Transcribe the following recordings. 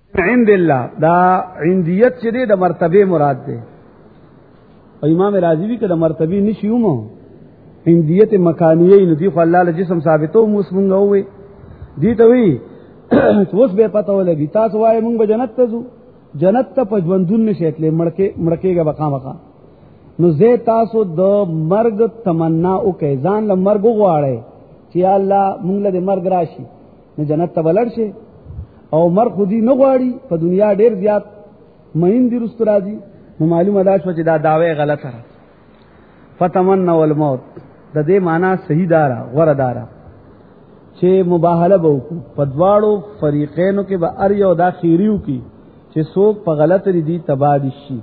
عند الله دا عندیت چې دی د مرتبه مراد ده. او امام رازی وی کده مرتبه نشیومو عندیت مکانیه نو دی خو الله له جسم ثابتو موسمنګ وې دی ته وی اوس به پته ولګی تاسو وای مونږ به جنت ته ځو، جنت ته پجوندون نشیتلې مړکېګه بقا نو زه تاسو د مرګ تمنا او کې ځان له مرګ غواړي چې الله مونږ له مرګ راشي نو جنت ته ولر شي، او مرګ خودي نه غواړي په دنیا ډیر زیات مهین دي رست راځي نو معلومه ده چې دا داوی غلطه ده. فتمنوا الموت د دې معنا صحیح دارا غره دارا چې مباهله به وکړو په دواړو فریقینو کې به ار یو دا خیریو کی چې څوک په غلط ردی تبادی شي.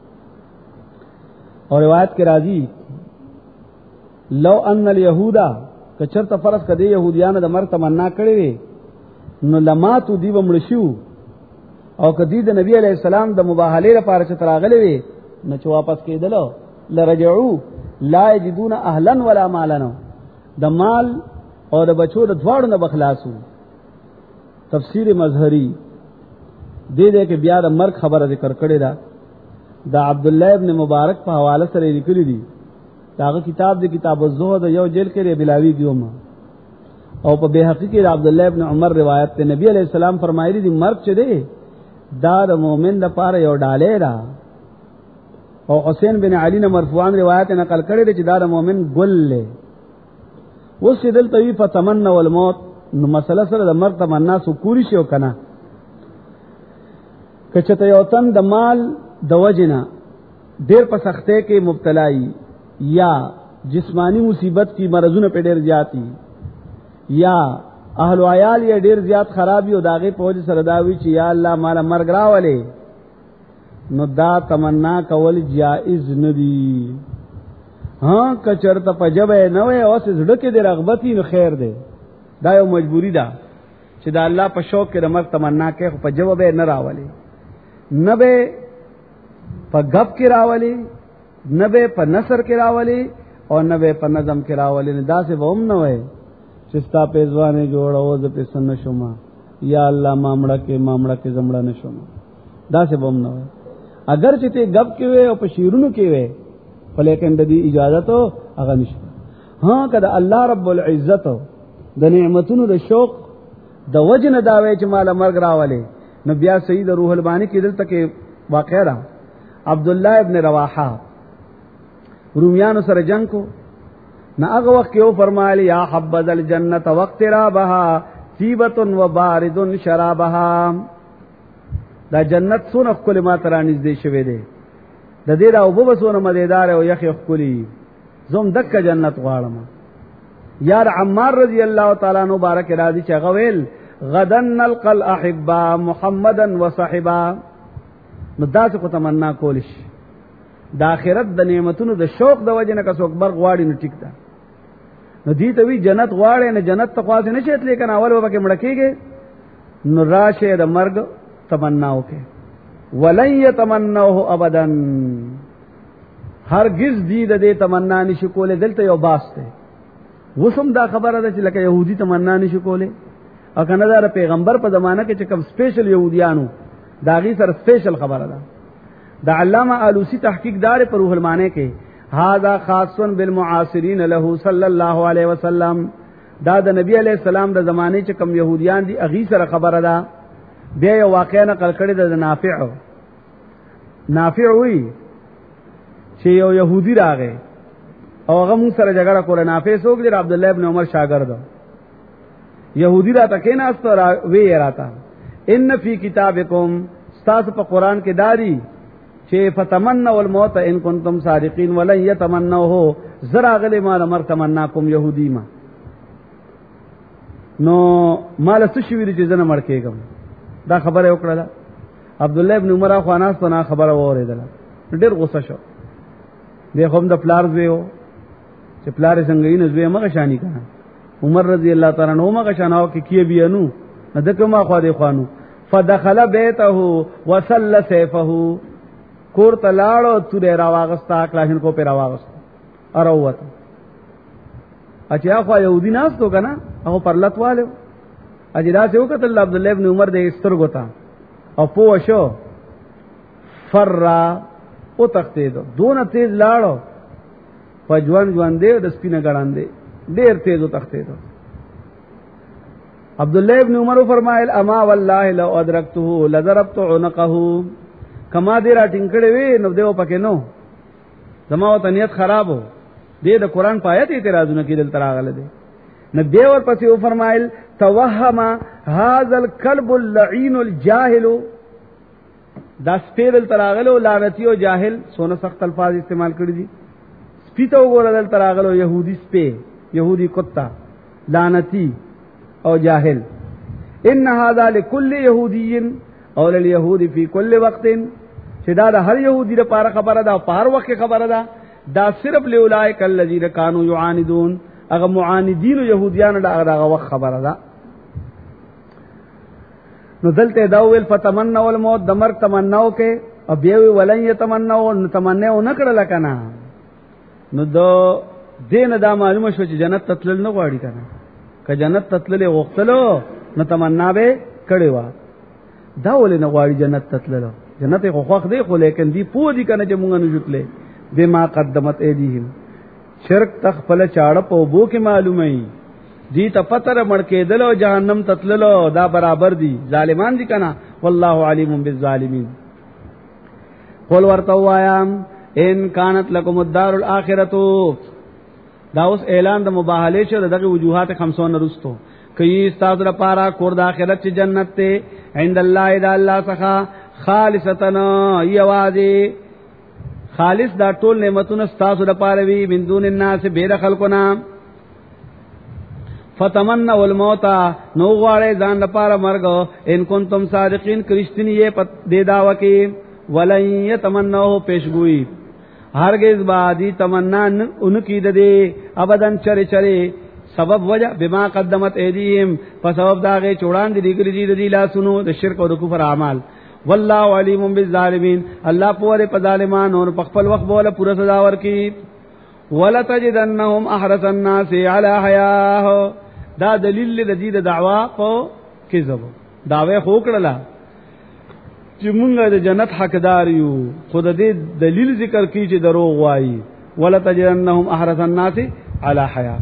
اور روایت کې راځي لو ان اليهودا کچرته فرض کړي يهوديان د مرګ تمنا کړې وي نو لماتو دی ومړشو، او کدی د نبی علیہ السلام د مباهله لپاره چې تراغلې وي نو چې واپس کېدلو لرجعو لا یجدون اهلا ولا مالا، د مال او د بچو د دواړو نه بخلاصو. تفسیر مظهری دې کې بیا د مرګ خبره ذکر کړې ده. دا عبد الله ابن مبارک په حواله سره لیکلي دي. داغه کتاب د کتاب الزهد یو جیل کې بلاوی کیوما، او په بهقی کې عبد الله ابن عمر روایت ته نبی علیہ السلام فرمایلی دي مرګ چه دی دا د مؤمن لپاره یو ډالې ده. او حسین بن علی نے مرفوعان روایت نقل کړي دي چې دا د مؤمن ګل له اوس دلته وی فتمنوا الموت نو مسله سره د مرګ تمنا سو کوری شو کنه. کچته یو تن د مال د وجنا ډیر په سخته کې مبتلای یا جسمانی مصیبت کی مرزونه په ډیر زیاتی یا اهل و عیال یې ډیر زیات خرابي او داغه پوج سره داوی چې یا الله مال مرګ راولې نو دا تمنا کول جائز ندی. ها کچرته پجبه نه وي او زړه کې د رغبتي نو خیر دی، دا یو مجبوری ده چې دا الله په شوق کې د مرګ تمنا کوي خو پجبه به نه راولې، نه به په غب کې راولې، نه به په نثر کې راولې، او نه به په نظم کې راولې. نه دا څه ووم نه وي چې ستا پیزوانه جوړو ز په سن شوما یا الله مامړه کې زمړه نشوم، دا څه ووم نه وي. اگر چې ته غب کې وې او په شیرونو کې وې ولیکن د دې اجازه ته هغه نشته. ها کده الله رب العزت د نعمتونو د شوق د وجنه داوي چې مال مرګ راولې نو بیا سید روح البانی کې دلته کې واقع را عبد الله ابن رواحه رومیانو سره جنگ کو نہ هغه وخت یو فرمایلی یا حبذ الجنه وقترابها طيبه وبارد شرابها، دا جنت سونه کلمات را نږدې شوه دی د دې را وبو سونه مزیدار او یخ خلی زوم دک جنت غواړم. یار عمار رضی الله تعالی عنہ بارک راضی چې غویل غدن نلقى الاحبا محمدا وصحبا، نو داسې کو تمنا کولش د آخرت د نعمتونو د شوق د وجه نه کڅوک بر غواړي نو ټیک ده. نو دې ته وی جنت غواړي نه جنت ته خاص نه شیت لیکن اول وبکه مړکیږي نو راشه د مرګ تمنا وکي ولن يتمنوه ابدا، هرگز دې د دې تمنا نشي کوله. دلته یو باس ته وسم دا خبره ده چې لکه يهودي تمنا نشي کوله، او کنه دا پیغمبر په زمانہ کې چې کوم سپیشل يهوديانو دا غي سره سپیشل خبره ده. دا علامہ آلوسی تحقیق دار پر روح المانی کې هذا خاص بالمعاصرین له صلی الله علیه وسلم، دا د نبی علیہ السلام د زمانه چې کوم يهوديان دي اغي سره خبره ده. بیا یو واقعا نقل کړی د نافع وی چې یو يهودي راغی او هغه مون سره جګړه کوله. نافع څوک دی؟ عبد الله ابن عمر شاګرد. يهودي را تکې نه است وی راته ان فی کتابکم، استاد په قران کې داری چې فتمنوا الموت ان کنتم صادقین ولن يتمنوه، زرا غلی مال مر تمنا کوم يهودي ما نو مال څه شي ویل چې زنه مړ کېږم. دا خبره وکړه عبد الله ابن عمر خو اناس ته خبره اوریدل، ډېر غوسه شو. دی هم د پلار زویو چې پلار څنګه یې نزوی مګه شانی کنه. عمر رضی الله تعالی عنہ مګه شاناو کې کی بیانو دغه ما خو دې خوانو فدخل بیته وسل سیفه، کور تلاړو تورې راواغستا کلاشن کو په راواغست اروت اچھا خو یهودی ناس تو کنه هغه پرلتواله اجدا ته وکړه عبد الله ابن عمر دې سترګو تا او پوه شو فرا او تختیدو دون تیز لاړو پجوان دے د سپینه ګړاندې ډیر تیز او تختیدو. عبد الله ابن عمر فرمایل اما والله لو ادرکته لضربت عنقه کما دې را ټینګړې وې نو دیو پکې نو زما او نیت خرابو دې د قران په آیت اعتراضونه کېدل تراغله دي نو دیو ور پسې او فرمایل توهم هذا الكلب اللعين الجاهل دا سپیدل تراغلو لعنتی او جاهل سونه سخت الفاظ استعمال کړی دي سپیته وګورل تراغلو يهودي سپه يهودي کتا لعنتی او جاهل ان هذا لكل يهودي او لليهود في كل وقت چې دا د هر يهودي لپاره خبره ده په هر وخت خبره ده دا صرف لولائک الذين كانوا يعاندون هغه معاندین يهوديان دا وخت خبره ده. نو دلته دا ویل فتمنوا الموت دمر تمناو کې او بیا ولن يتمنوا تمناو نکړل کنه نو دو دین دا معلومه شو چې جنت تتلل نه غواړي کنه که جنت تتلل وختلو نو تمنا به کړي وا دا ولې نه غواړي جنت تتلل جنت خو خوښ دی خو لیکن دی پوه دي کنه چې مونږ نه جوړلې بما قدمت ايديهم شرک تخپل چاړه په بو کې معلومه ای دی ته پتر مړ کېدل او جهنم تتللو دا برابر دي ظالمان دي کنه والله علیم بالظالمین. قل ورتوایم ان كانت لكم الدار الاخره دا اوس اعلان د مباهله شو دغه وجوهات 500 رستو کئی استاد لپاره کور د اخرت چې جنت ته عند الله اذا الله څخه خالصتنا یوازي خالص دا ټول نعمتونه استاد لپاره وی من دون الناس بیر خلقنا فتمنوا الموت نو غواړي ځان لپاره مرګ ان کنتم صادقین کرشتنی یې پد دې داوا کې ولن يتمنوا پیشګوئی هرگز بعدی تمنا انکی دے ابدن چرے چرے سبب وجہ بما قدمت ایدیهم فسبب داغه چوڑان دی دیگر دی لا سنو د شرک او د کفر اعمال والله علیم بالظالمین الله پوره په ظالمان اور خپل وخت بوله پوره سزا ورکی ولا تجدنهم احرس الناس علی حیاه دا دلیل د دې دعوا په کذب داوی خو کړلا چې مونږه د جنت حقدار یو خود دې دلیل ذکر کی چې دروغ وایي ولا تجدنهم احرس الناس علی حیاه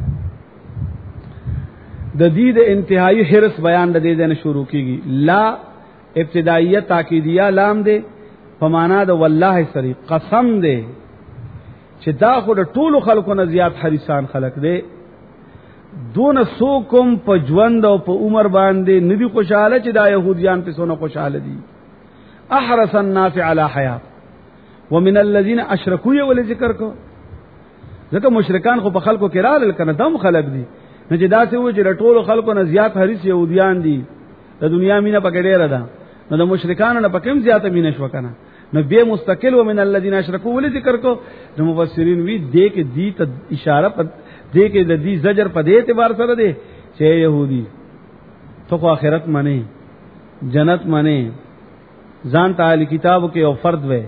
د دې د انتهایی حرص بیان د دې نه شروع کیږي لا ابتدائیه تاکیدیه لام دې په معنا د والله سری قسم دې چې دا خو د ټولو خلکو نه زیات حریصان خلق دې دون سوکم په ژوند او په عمر باندې ندي خوشاله چې دا يهوديان په سونه خوشاله دي احرس الناس على حیاه ومن الذين اشركوا ول ذکر کو ځکه مشرکان خو په خلکو کې رال کنه دم خلق دي نه چې دا څه و چې ټولو خلکو نه زیات حریص يهوديان دي د دنیا مینه پکې ډیره ده نو د مشرکانو نه پکې زیاته مینه شو کنه نو به مستقل ومن الذين اشركوا ول ذکر کو د مفسرین وی دې کې دې ته اشاره په دې کې د دې زجر په دې اعتبار سره ده چې يهودي تو خو آخرت منی جنت منی ځان تعالی کتابو کې او فرد وې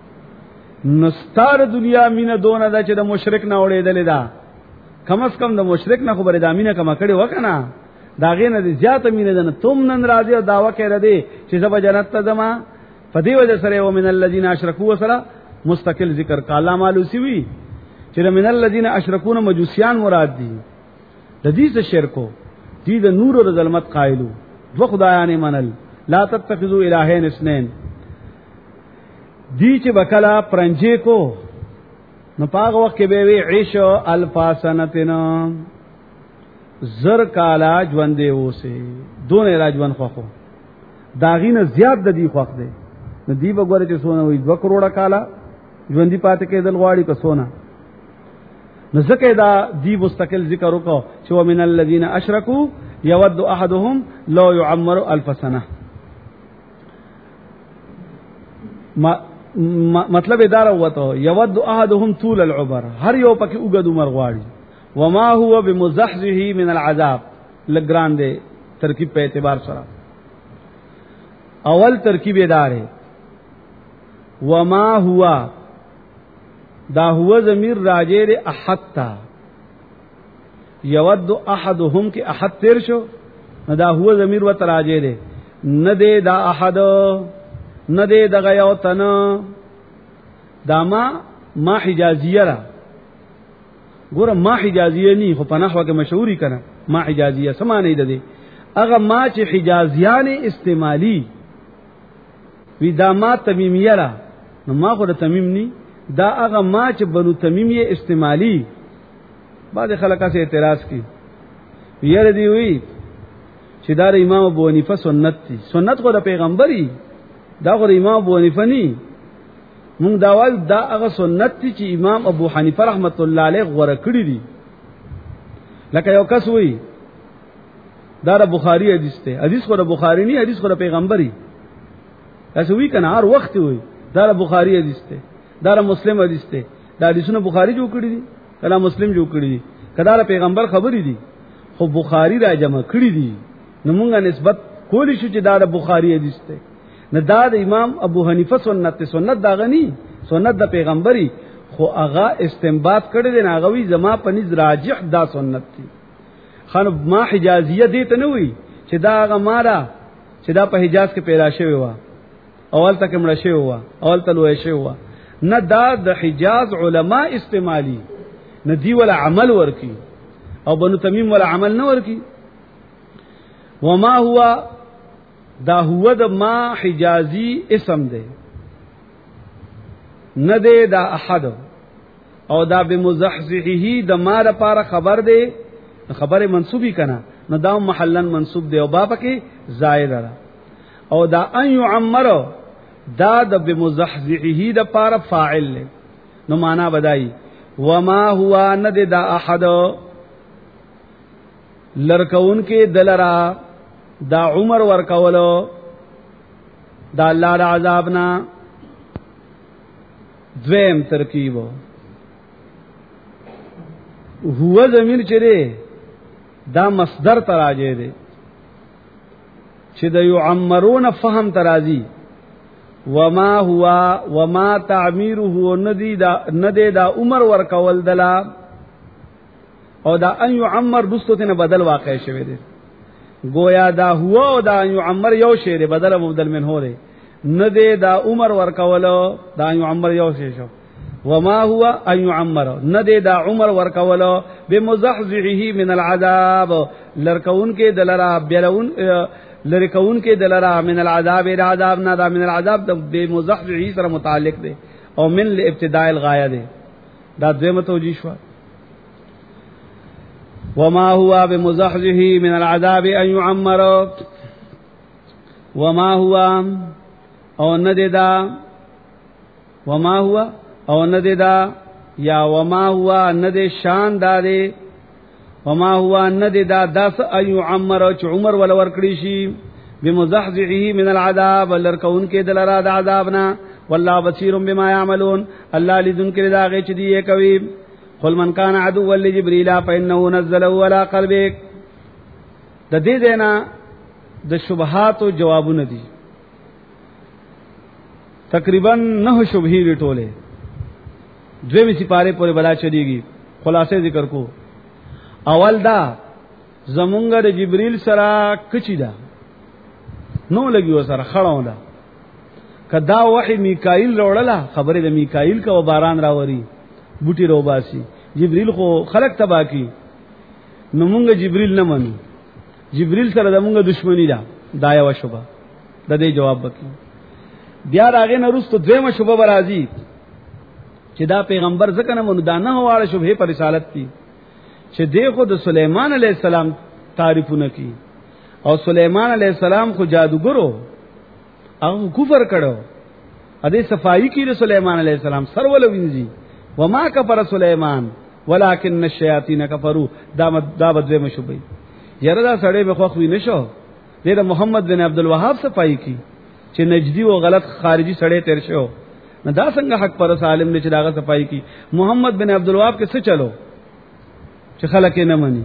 نستار دنیا مینه دون ده چې د مشرک نه وړېدل ده کم از کم د مشرک نه خبره د مینه کما کړي وکنه دا غینه د زیاته مینه ده تم نن راځي او داوا کوي ردی چې زب جنت ته ځما فدی وجه سره ومن الذين اشركوا وسره مستقل ذکر کالا مالوسی وی چې من الذين اشركوا مجوسیان مراد دي د دې څه شرکو دي د نور او ظلمت قائلو دو خدایان منل لا تتخذوا الهین اثنين دی چې بکلا پرنجې کو نو پاغه وخت کې به وی عيش الفاسنتنا زر کالا ژوندې اوسه دونه راجوان خوخو داغینه زیات د دې خوخ دی نو دی وګوره چې سونه وي 2 کروڑه کالا ژوندې پاتې کېدل غواړي که سونه نو ځکه دا دی مستقل ذکر وکاو چې ومن الذين اشركوا يود احدهم لو يعمر 1000 سنه مطلب اداره وته یود احدهم طول العمر هر یو پکې وګد عمر غواړي وما هو بمزحزه من العذاب لګرانده ترکیب په اعتبار سره اول ترکیب اداره وما هو دا هو ضمیر راجع د احد تا یود احدهم کې احد تیر شو دا هو ضمیر و تراجع ده ندے دا احد ندے دا غیوتن دا ما حجازیه را ګوره ما حجازیه نی خو په نحوه کې مشهوري کنه ما حجازیه سمانه ده دي هغه ما چې حجازیان استعمالی وی دا ما تمیمیه را نو ما خو د تمیم نی دا هغه ما چې بنو تمیمیه استعمالی بعد خلکا سے اعتراض کی یره دی وی چې دا امام ابو حنیفه سنت دي سنت خو د پیغمبري دا خو امام ابو حنیفه نی مونږ دا وایو دا هغه سنت دي چې امام ابو حنیفه رحمت الله علیه غوړه کړی دي لکه یو کس وی دا د بخاری حدیث ته حدیث خو د بخاری نه حدیث خو د پیغمبري تاسو وی کنه هر وخت وی دا د بخاری حدیث ته دا د مسلم حدیث ته دا حدیثونه بخاری جوړ کړی دي کله مسلم جوړ کړی دي کله د پیغمبر خبرې دي خو بخاری را جمع کړی دي نو مونږه نسبت کولی شو چې دا د بخاری حدیث ته نه دا د امام ابو حنیفه سنت سنت دا غنی سنت د پیغمبري خو هغه استنباط کړی دی هغه وی زما پنځ راجح دا سنت دي خان ما حجازیه دي ته نه وی چې دا هغه مارا چې دا په حجاز کې پیدا شوی و اول تک مړ شوی و اول تلوي شوی و نه دا د حجاز علما استعمالي نه دی ولا عمل ورکی او بنو تمیم ولا عمل نه ورکی وما هو دا هو د ما حجازی اسم دے ندے دا احد او دا بمزحزحه د ما لپاره خبر دے خبر منصوبی کنا نو دا محلن منصوب دے او باب کې زائد را او دا ان يعمر دا د بمزحزحه د لپاره فاعل لے نو معنا بدای وما هو ندے دا احد لرکون کې دلرا دا عمر ورکولو دا اللہ دا عذابنا دویم ترکیبو هو زمین چرے دا مصدر تراجے دے چھ دا یعمرون فهم ترازی وما ہوا وما تعمیرو ندے دا عمر ورکول دلا او دا ان یعمر دستو تینا بدل واقع شوے دے گویا دا ہوا او دا یعمر یو شی بدل مبدل من ہو دے ندے دا عمر ورکولو دا یعمر یو شی شو وما هو ان يعمر ندے دا عمر ورکولو بمزحزحه من العذاب لرکون کے دلرا بیرون لرکون کے دلرا من العذاب العذاب نہ دا من العذاب بمزحزحه سره متعلق دے او من لابتداء الغایہ دے دا دویمه توجیه شو وما هو بمزحزحه من العذاب ان يعمر وما هو او نددا وما هو او نددا یا وما هو ند شان دارے وما هو نددا داس ان يعمر چ عمر ول ورکړي شي بمزحزحه من العذاب لرکون کې دلرا د عذابنا والله بصير بما يعملون الله لذن کې داغه چ دی کوي قل من كان عدوا لجبريل فانه نزله على قلبك د دې دینا د شبهات او جوابونه دي تقریبا 9 شبهې لټولې دویمه سپاره پورې بلا چلیږي خلاصې ذکر کو اول دا زمونږ د جبريل سره کچی دا نو لګي سره خړاو دا کدا وحي میکائیل وروړله خبره د میکائیل کا باران راوري بوټي روباسي جبريل خو خلق تبا کی نو مونږ جبريل نه منو جبريل سره د مونږ دښمنی ده دا یو شوبه د دې جواب وکړي بیا راغې نه رستو دویمه شوبه برازي چې دا پیغمبر ځکه نه منو دا نه واړه شوبه پر رسالت دي چې دغه د سليمان عليه السلام تعریفونه کی او سليمان عليه السلام خو جادوګرو هغه کفر کړو ا دې صفائی کی د سليمان عليه السلام سر ول وینځي وما كفر سليمان ولكن الشياطين كفروا دا بدوی مشوبې یره دا سړی به خو نشو د محمد بن عبد الوهاب صفائی کی چې نجدي او غلط خارجي سړی تیر شو نه دا څنګه حق پر عالم نه چې داغه صفائی کی محمد بن عبد الوهاب کې څه چلو چې خلک نه مني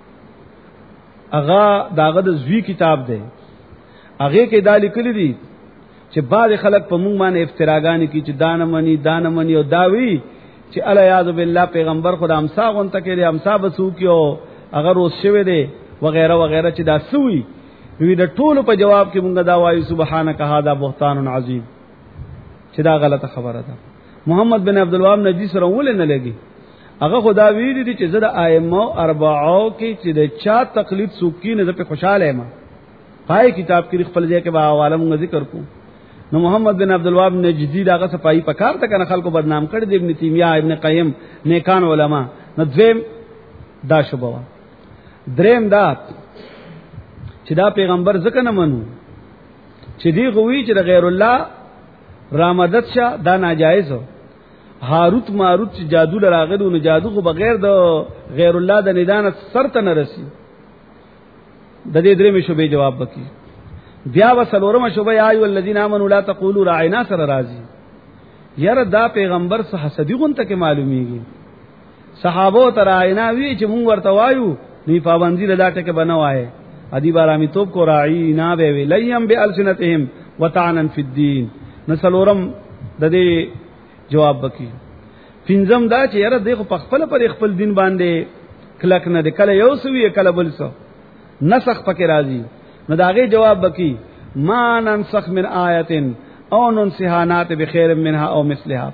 اغا داغه د زوی کتاب دی هغه کې دا لیکل دي چې بعض خلک په مونږ باندې افتراګانی کی چې دان منی او داوی چې الا یاذ بالله پیغمبر خدا امسا غون تکي دي امسا بسو کیو اگر اوس شوه دي وغیرہ وغیرہ چې دا سوی وی د ټولو په جواب کې مونږ دا وایو سبحانك هذا بهتان عظیم، چې دا غلطه خبره ده. محمد بن عبد الوهاب نجی سره ول نه لګي، هغه خدا ویل دي چې زه د ائمه اربعو کې چې د چا تقلید سوکې نه په خوشاله یم. پای کتاب کې خپل ځای کې با حواله مونږ ذکر کو. نو محمد بن عبد الوهاب نجدی داغه صفائی پکار ته کنه خلکو بدنام کړ دي، ابن تیمیہ ابن قیم نیکان علما. نو دویم دا شوبوا، دریم دا چې دا پیغمبر ځکه نه منو چې دی غوي چې د غیر الله رامدد شه دا ناجایز. هاروت ماروت چې جادو لراغلو نو جادو خو بغیر د غیر الله د ندان سر ته نه رسی. د دې درې مې شوبې جواب وکي. بیا وسلورم شوبې یا ایو الذین آمنوا لا تقولوا راعنا سره راضی. یاره دا پیغمبر صح حسدی غونته کې معلومیږي. صحابه تر راعنا وی چې مونږ ورته وایو نی پابندی لدا ټکه بنوای. ادی بارامی توپ کو راعینا به وی لیم بالسنتهم وتعنا فی الدین. نسلورم د دې جواب وکي. پنځم دا چې یاره دغه په خپل پر خپل دین باندې کلک نه د کله یو سوی کله بل سو نسخ پکې راځي. نو داغه جواب وکي ما ننسخ من آیه او ننسها نات بخیر منها او مثلها.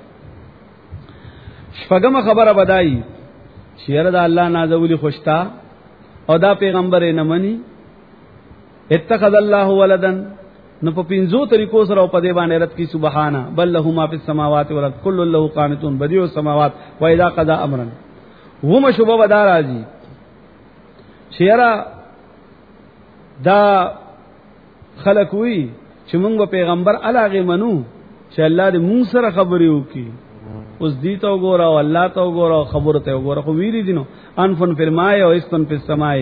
شپږم خبره بدایي چې یاره د الله نازولی خوشتا او دا پیغمبر نه مني. اتخذ الله ولدن، نو په پینځو طریقو سره په دې باندې رد کی سبحانه بل له ما فی السماوات والارض کل له قانتون بدیع السماوات و اذا قضى امرا. ومه شوبه ودا راځي شیرا دا خلق وی چې موږ پیغمبر علاغه منو چې الله دې موږ سره خبرې وکي. اوس دې ته وګوره او الله ته وګوره او خبره ته وګوره. خو ویری دینو انفن فرمای او استن فی السماء.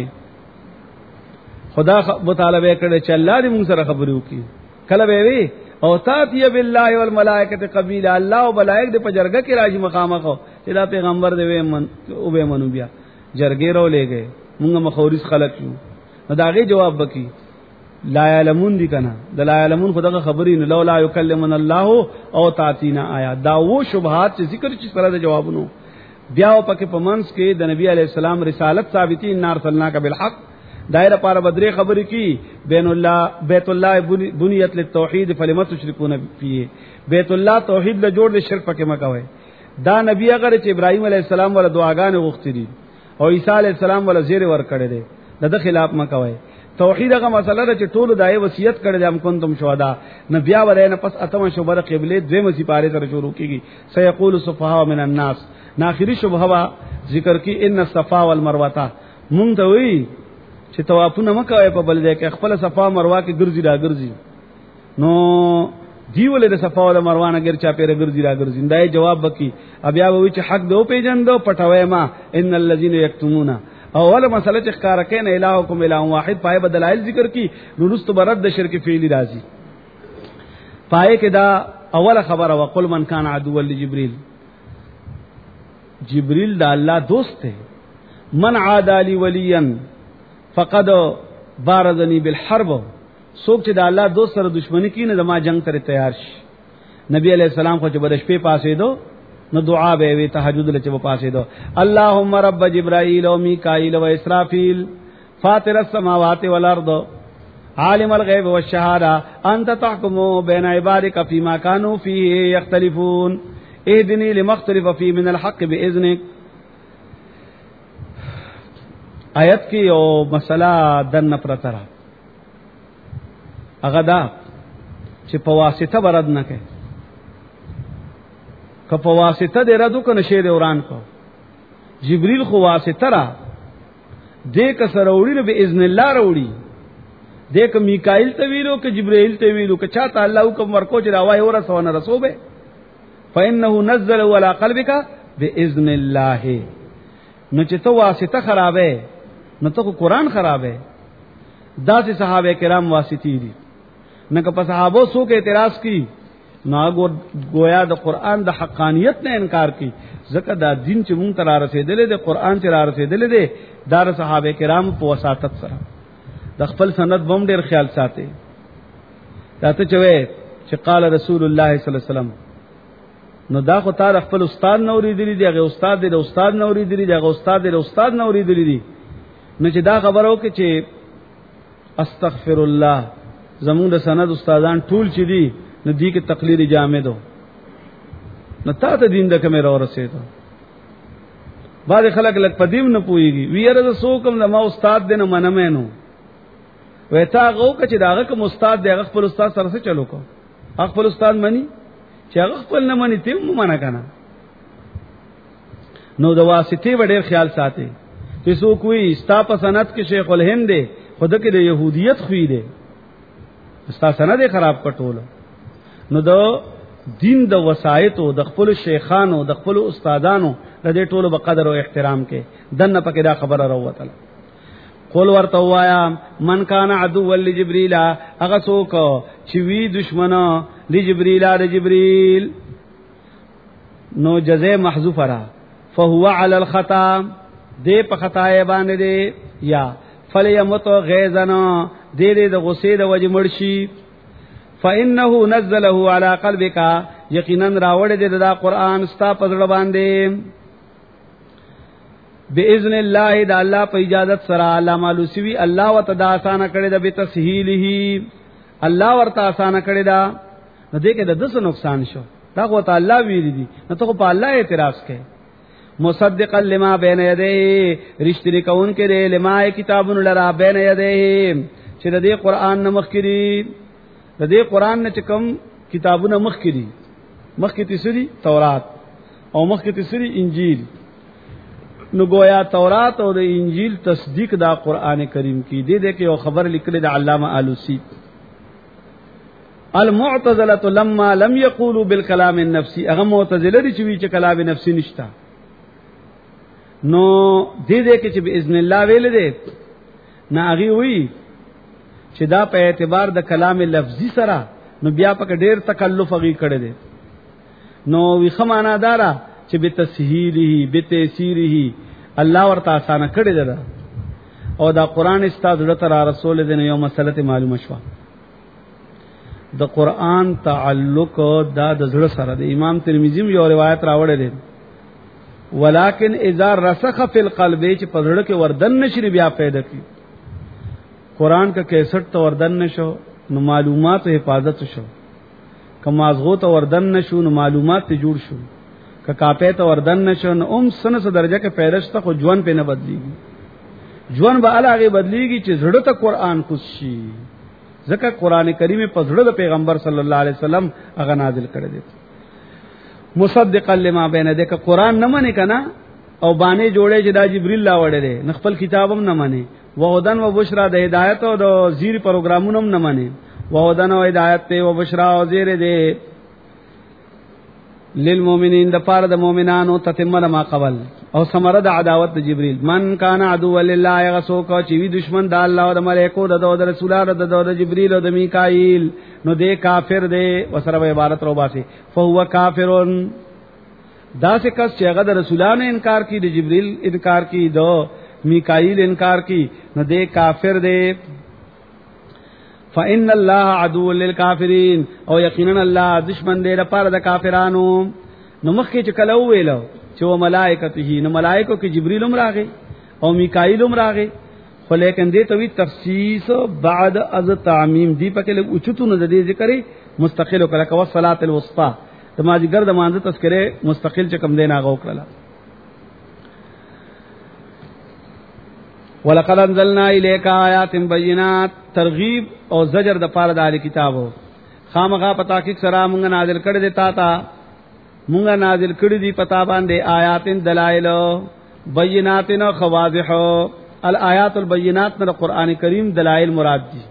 خدا مطالبه کړي چې الله دې موږ سره خبرې وکي. کله به وی او تاتیه بالله والملائکه قبیل، الله او ملائک دې په جرګه کې راځي مخامخ چې دا پیغمبر دې وې او به منو بیا جرګې رو لګي موږ مخوريس خلق یو. نو داغه جواب وکي لا علمون دي کنه د لا علمون خدغه خبرې نه لولا یکلمن الله او تاتینا آیات. دا و شبهات چې ذکر چې سره د جوابونو بیا پکې پمنس کې د نبی علی السلام رسالت ثابتې نار سلناک بالحق. دایره پار بدرې خبرې کی بین الله بیت الله بنیت للتوحید فلم تشركون فيه. بیت الله توحید له جوړ د شرک پکې مکوي. دا نبی اگر چې ابراهیم علی السلام ولا دعاګانې غوښتي او عیسی علی السلام ولا زیر ور کړی دی د خلاف مکوي. توحید هغه مسله ده چې ټول دای وصیت کړی د ام کنتم شهدا. نبی ورنه پس اتم شوبر قبله دوی مسی پاره سره شروع کیږي سيقول السفهاء من الناس. ناخری شبهه ذکر کی ان الصفا والمروه. مونږ ته وی چې توافونه مکوي په بل ځای کې خپل صفا مروه کې ګرځي را ګرځي. نو دیولې د صفا او مروه نه ګر چا پیره ګرځي را ګرځي. دای جواب وکي بیا وی چې حق دو پیجندو پټوي ما ان الذين يكتمون. اوله مسله چې ښکار کین الہکم الہ واحد پای بدلایل ذکر کی نورست برد د شرک فعلی راځي. پای کې دا اوله خبره وقل من کان عدو لجبريل. جبريل دا الله دوست ہے. من عادى لي وليا فقد بارزني بالحرب. څوک چې دا الله دوست سره دښمنی کینې زما جنگ ته تیار شي. نبی علیہ السلام خو چې بد شپې پاسې دو نو دعا به وی تهجد لچ په پاسې دو اللهم رب جبرائیل و میکائیل و اسرافیل فاطر السماوات والارض عالم الغیب والشهاده انت تحكم بین عبادك فيما كانوا فيه يختلفون اهدني لما اختلف فيه من الحق باذنك. آیت کی او مسله دن پرتره هغه دا چې په واسطه برد نه کوي. که په واسطه دې را دوک نشه دې وران کو. جبريل خو واسطه را دې ک سره وړي به اذن الله وړي. دې ک میکائیل ته ویلو ک جبرائیل ته ویلو ک چاته الله حکم ورکو چې راوای ورسونه رسوبه فانه نزل ولا قلبك باذن الله. نو چې تو واسطه خرابه نو ته قرآن خرابه. دا چې صحابه کرام واسطي دي نه که په صحابه سو کې اعتراض کی نو گویا د قرآن د حقانیت نه انکار کی. ځکه دا دین چې مونږ ته را رسیدلې د قرآن چې را رسیدلې ده دا صحابه کرام په وساطت سره د خپل سند بم ډیر خیال ساتي. دا ته چې قال رسول الله صلی الله علیه وسلم نو دا خو تار خپل استاد نوري دي دي هغه استاد دې استاد نوري دي دي هغه استاد دې استاد نوري دي دي. نو چې دا خبرو کې چې استغفر الله زمون د سند استادان ټول چې دي نو دې کې تقلید جامد دو نو تا ته دین د کمه را ورسېدو بعض خلک لک پدیم نه پويږي ویره د سوکم د ما استاد دینه منمنو وې تا غو کچ داغه کوم استاد دغه خپل استاد سره څه چلو کو خپل استاد مني چې هغه خپل نه مني ته مو منع کنه نو د واسطه وړ خیال ساتي چې سو کوئی ستا په سند کې شیخ الهند دی خود کې د يهودیت خوې دی ستا سند خراب کټول نو د دین د وسایتو د خپل شیخانو د خپل استادانو د دې ټولو په قدر او احترام کې دنه پکې دا خبره راوته قول ورته وایا من کان عدو لجبريل هغه څوک چې وی دشمنه لجبريل د جبريل نو جزاء محذوف را فهو على الخطا دې په خطا باندې دی یا فليمت غيظنا دې د غصې د وجه مرشي فانه نزله على قلبك یقینا راوړ دې دا قران ستا په زړه باندې باذن الله دا الله په اجازه سره علامه لوسوی الله وتعالى آسان کړی دا به تسهیله الله ورته آسان کړی دا نو دې کې د دس نقصان شو دا کو تعالی ویری دي نو ته په الله اعتراض کوي مصدقا لما بین یدیه رښتینی کون کې دې لما کتابون لرا بین یدیه چې دې قران نمخ کړي دې قران نه کوم کتابونه مخ کړي مخ کې تسری تورات او مخ کې تسری انجیل نو گویا تورات او د انجیل تصدیق دا قران کریم کی دې کې یو خبر لیکل د علامه آلوسی المعتزله لما لم يقولوا بالكلام النفسي هغه معتزله دي چې کلام نفسي نشتا نو دې کې چې باذن الله ویل دي نه هغه وی چې دا په اعتبار د کلام لفظي سره نو بیا پک ډېر تکلف هغه کړی دي نو وی خمانه دارا چې به تسهیله به تیسیره الله ورته آسان کړی دی او دا قران استاد تر رسول دین یو مسله معلومه شو د قران تعلق دا د زړه سره د امام ترمذی یو روایت راوړل دي ولکن اذا رسخ فی القلب چې په زړه کې وردن نشي بیا پیدا کی قران کا 61 تو وردن نشو نو معلومات حفاظت شو کمازغو تو وردن نشو نو معلومات ته جوړ شو کاپه ته وردن نشو نو سنه درجه کې پیداشت خو ژوند په نه بدلیږي ژوند به الهغه بدلیږي چې زړه ته قران خوشي ځکه قران کریم په زړه د پیغمبر صلی الله علیه وسلم هغه نازل کړی دی مصدقا لما بین یدیک قران نه منې کنا او باندې جوړې چې دا جبرئیل لا وړې دي خپل کتابم نه منې وهدن و بشرا د هدایت او د زیر پروګرامونو نه منې وهدن او هدایت ته و بشرا او زیر دې للمؤمنین د پاره د مؤمنانو تتمه ما قبل او ثمره د عداوت د جبرئیل من کان عدو لله یغسو کو چې وی دشمن د الله او د ملائکو د رسولانو د جبرئیل او د میکائیل نو دې کافر دې وسره عبارت رو باسي فهو کافرون دا څه کس چې هغه د رسولانو انکار کوي د جبرئیل انکار کوي د میکائیل انکار کوي نو دې کافر دې فإن الله عدو للكافرين او یقینا الله دشمن دې لپاره د کافرانو نو مخکې چې کله ویلو چې و ملائکته نو ملائکو کې جبرئیل هم راغی او میکائیل هم راغی خو لیکن دې توی تخصیص بعد از تعمیم دی پکې له اوچتونه د دې ذکر مستقل کړه کو صلات الوسطى د ماجګر د مانځ تذکره مستقل چې کم دین هغه وکړه ولقد انزلنا الیک آیات بینات ترغیب او زجر د پاره د اهل کتابو خامغه پتا کې سره مونږ نازل کړی دی تا مونږ نازل کړی دی پتا باندې آیات دلائل بینات او خواضح الآیات البینات من القرآن کریم دلائل مراد دي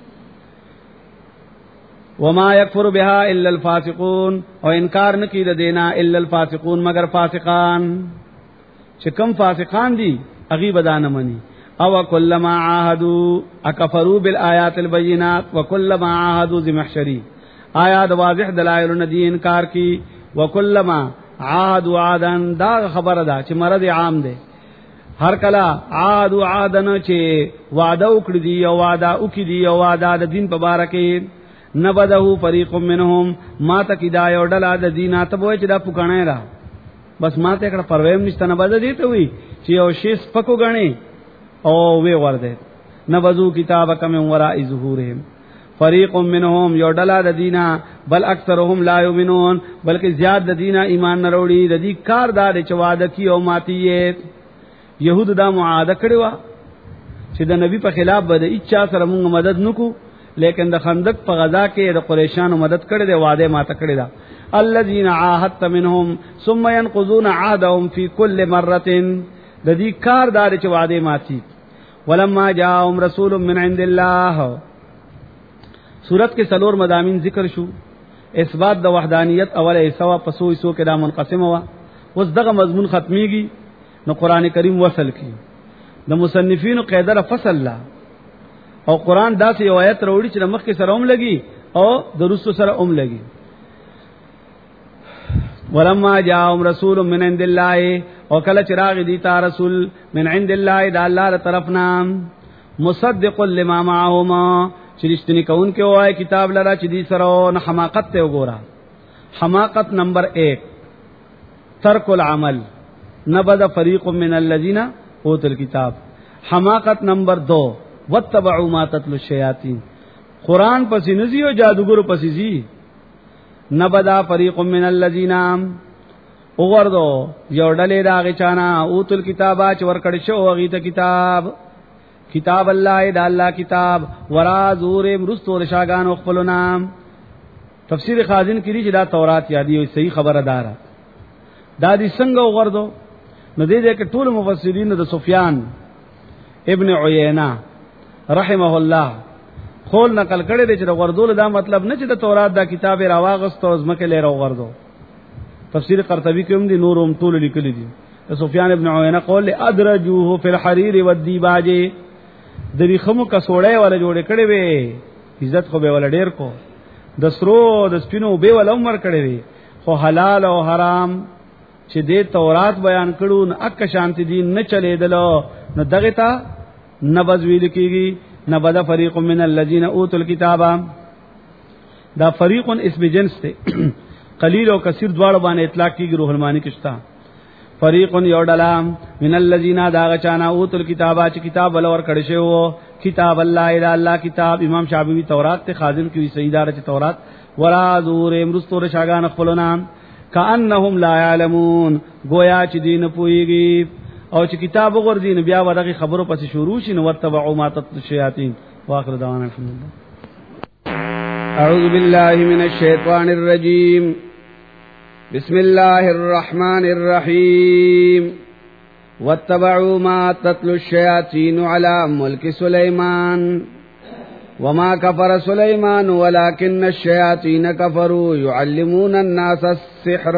وما يكفر بها الا الفاسقون او انکار نکي د دینا الا الفاسقون مگر فاسقان چې کوم فاسقان دي اغي بدانه مني او كلما عاهدوا اكفروا بالآيات البينات وكلما عاهدوا ذمحشري آیات واضح دلائل ندی انکار کی وكلما عاهدوا عادن دا خبر ده چې مرض عام ده هر کلا عاهدوا عادن چې وعده وکړي دی او وعده وکړي دی او وعده د دین په باره کې نبذه فريق منهم ما تکدا یو ډله د دینه ته وای چې دا پکانه را بس ما ته کړه پرویم نشته نه بده دي ته وی چې یو شی سپکو غني او وی ورده نبذو کتابک من وراء ظهورهم فریق منهم یودلا د دینا بل اکثرهم لا یؤمنون بلکہ زیاد د دینا ایمان نه وروړي د دې کار دار چې وعده کی او ماتیه يهود دا معاهده کړی و چې د نبی په خلاف به د اچا سره موږ مدد نکو لیکن د خندق په غزا کې د قریشانو مدد کړی دی وعده ماته کړی دا الذين عاهدت منهم ثم ينقضون عهدهم في كل مره د دې کار دار چې وعده ماتي ولما جاءهم رسول من عند الله سورت کې سلور مضامین ذکر شو اثبات د وحدانیت اوله سوا پسو ایسو کې دا منقسم وا اوس دغه مضمون ختميږي نو قران کریم وصل کی د مصنفینو قیدره فصل لا او قران داسې یو آیت وروړي چې مخ کې سره هم لګي او درست سره هم لګي ولما جاءهم رسول من عند الله او کله چراغ دي تا رسول من عند الله د الله تر طرفنا مصدق لما معهما چې رښتینی کون کې وای کتاب لرا چې دې سره نه حماقت ته وګوره حماقت نمبر 1 ترک العمل نبذ فریق من الذين اوتوا الكتاب حماقت نمبر 2 واتبعوا ما تتلو الشیاطین قران پسې نزي او جادوګر پسې زی نبذ فریق من الذين وګوردو یو ډلې راغی چانا اوتل کتابا چې ورکړ شو هغه ته کتاب الله دا الله کتاب ورا زور مرستو رشاگان خپل نام تفسیر خازن کړي چې دا تورات یادی وي صحیح خبره دار دا دي څنګه وګوردو نو دې کې ټول مفسرین د سفیان ابن عیینه رحمه الله خول نقل کړي دي چې وګوردول دا مطلب نه چې د تورات دا کتاب راواغست او ځمکه لري وګوردو تفسیر قرطبی کې هم دي نورم ټول لیکلي دي سفیان ابن عیینه قول ادرجوه فی الحریر والدیباج د ریخمو کسوړې ولا جوړ کړي وي عزت خو به ول ډیر کو د سرو د سپینو به ول عمر کړي وي خو حلال او حرام چې د تورات بیان کړو نه اک شانتی دین نه چلیدلو نو دغه تا نبذ ویل کیږي نبذ فریق من الذين اوتوا الكتاب دا فریق اسم جنس ته قلیل او کثیر دواړو باندې اطلاق کیږي روح المانی کشتا فریق یودلام من الذین داغچانا اوتل کتابا چې کتاب ولور کړي شو کتاب الله الا الله کتاب امام شافعی تورات ته خازن کی سیدار چې تورات ورا زور امرستور شاگان خپلنا کانهم لا يعلمون گویا چې دین پویږي او چې کتاب وګورځین بیا ودغه خبرو پس شروع شي نو وتبعوا ما تتلو الشیاطین واخر دعوانا الحمدلله اعوذ بالله من الشیطان الرجیم بسم الله الرحمن الرحيم واتبعوا ما تتلو الشياطين على ملك سليمان وما كفر سليمان ولكن الشياطين كفروا يعلمون الناس السحر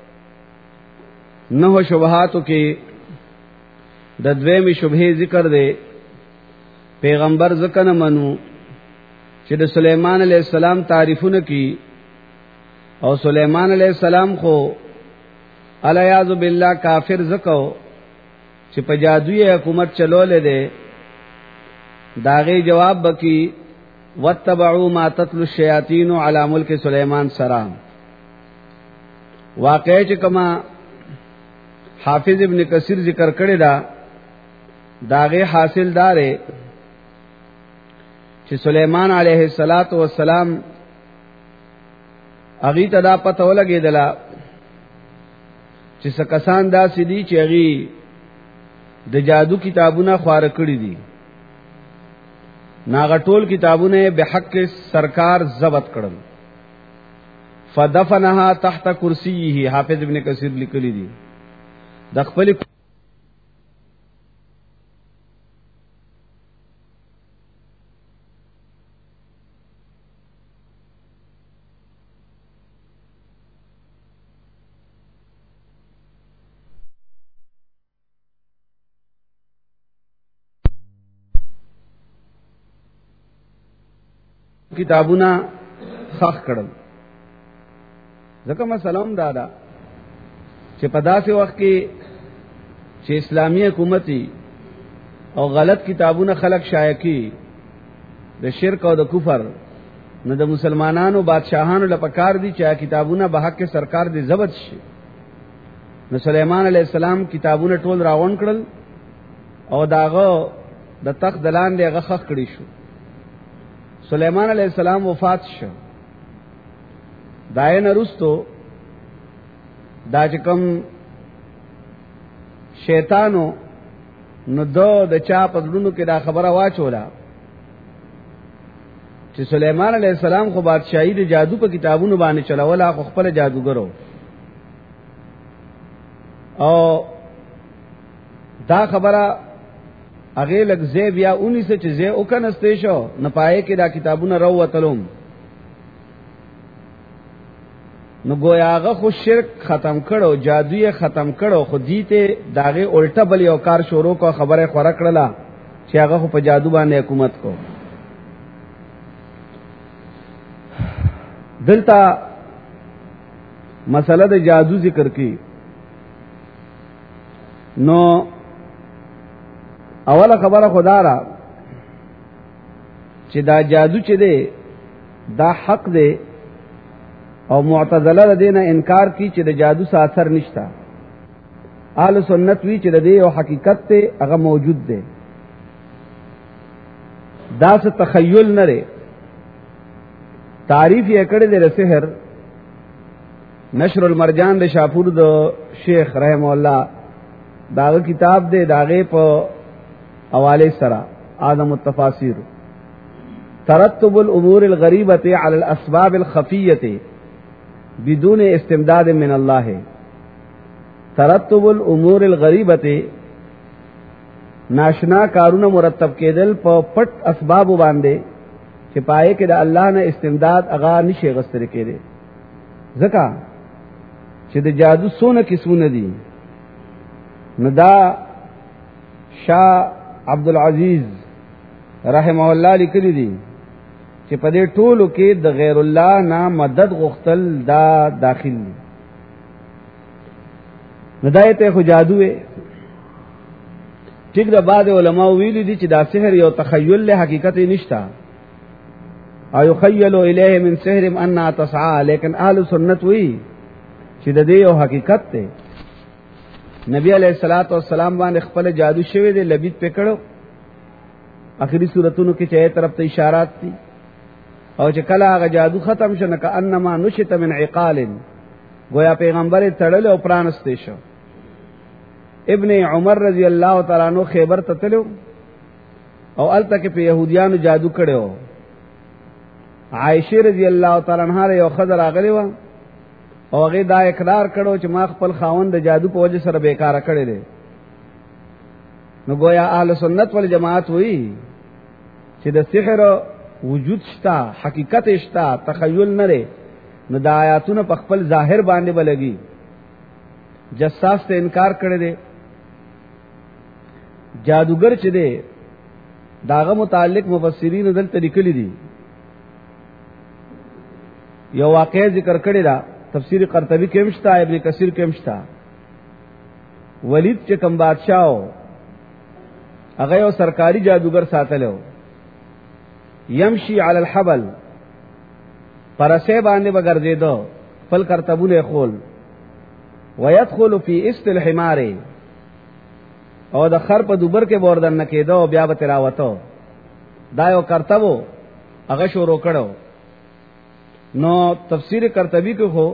نو شبهاتو کې د دویمه شبهه ذکر دی پیغمبر ذکر نه منو چې د سليمان عليه السلام تعریفونه کی او سلیمان علیہ السلام خو الیاذ بالله کافر زکو چې په جادوی حکومت چلولې ده داغه جواب بکی واتبعوا ما تتلو الشیاطین علی ملک سلیمان سلام واقع چې کما حافظ ابن کثیر ذکر کړی دا داغه حاصل دار چې سلیمان علیہ السلام اغي ته دا پته ولګیدله چې سکسان دا سدي چې اغي د جادو کتابونه خوار کړی دي ناغټول کتابونه به حق سرکار ضبط کړل فدفنها تحت کرسیه حافظ ابن کثیر لیکلی دي د خپل کتابونه خخ کړل ځکه مسلام دادا چې په داسې وخت کې چې اسلامی حکومتي او غلط کتابونه خلق شایع کی د شرک او د کفر نه د مسلمانانو بادشاہانو لپاره دي چې کتابونه به حق سرکار دي ضبط شي نو سليمان عليه السلام کتابونه ټول راغون کړل او داغه د تخت دلان دی هغه خخ کړی شو. سليمان عليه السلام وفات شو. داینه رستو دا چې کوم شیطانو نو د چا پدړونو کې دا خبره واچولا چې سليمان عليه السلام خو بادشاہي د جادو په کتابونو باندې چلولا، خو خپل جادوګرو. او دا خبره هغه لږ زی بیا 19 چې زی او کنهسته شو نه پائے کې دا کتابونه راوتلم. نو گویا هغه خو شرک ختم کړو، جادوی ختم کړو، خو دیته داغه الټه بل یو کار شروع کو، خبره خوره کړله چې هغه خو په جادو باندې حکومت کو. دلته مسله د جادو ذکر کی. نو اوله خبره خدا را چې دا جادو چې دی دا حق دی، او معتزله دینه انکار کی چې د جادو سره اثر نشتا. اهل سنت وی چې د دې او حقیقت ته هغه موجود دی. دا څه تخیل نه لري. تعریف یې کړی دی د سحر. نشر المرجان د شاپور د شیخ رحم الله داغه کتاب دی، داغه په حواله سره آدم التفاسیر ترتب الامور الغریبه علی الاسباب الخفیه بدون استمداد من الله. ترتب الامور الغریبه ناشنا کارونه مرتب کېدل په پټ اسباب باندې چې پائے کې د الله نه استمداد اغا نشي غستر کېده. ځکه چې د جادو سونه قسمونه دي. ندا شاه عبد العزيز رحمه الله لیکلی دي چې په دې ټولو کې د غیر الله نه مدد غختل دا داخل دي. ندایته خو جادو وي. ټیک دا بعد علماء ویلي دي چې دا سحر یو تخیل له حقیقت نشتا. او یخیل الیه من سحر انها تسعى، لیکن اهل سنت وی چې د دې یو حقیقت ته نبی علیہ الصلوۃ والسلام باندې خپل جادو شوی دی، لبید پکړو. اخری سورتونو کې چې طرف ته اشارات دي. او چې کله هغه جادو ختم شنه کانما نشت من عقال، گویا پیغمبر تړل او پرانسته شو. ابن عمر رضی الله تعالی عنہ خیبر ته تلو او الته کې په يهوديانو جادو کړو. عائشه رضی الله تعالی عنها یو خضر راغلی و او هغه دا اقرار کړو چې ما خپل خاوند د جادو په وجه سره بیکاره کړی دی. نو گویا اهل سنت والجماعت وی چې د سحر وجود شتا، حقیقت شتا، تخیل نه لري. نو د آیاتونو په خپل ظاهر باندې بلګي. جساس ته انکار کړی دی. جادوګر چې دی داغه متعلق مفسرین دلته لیکلي دي. یو واقعي ذکر کړی دا تفسیر قرطبی کې مشتا، ابن کثیر کې مشتا. ولید چې کوم بادشاہ هغه یو سرکاري جادوګر ساتلو. یمشي علی الحبل، پرسه باندې بغرزیدو، خپل کرتبونه خول. ويدخل في است الحمار، او د خر په دوبر کې بوردن نکیدو بیا به تلاوتو. دا یو کرتبو هغه شروع کړو. نو تفسیر قرطبی کې هو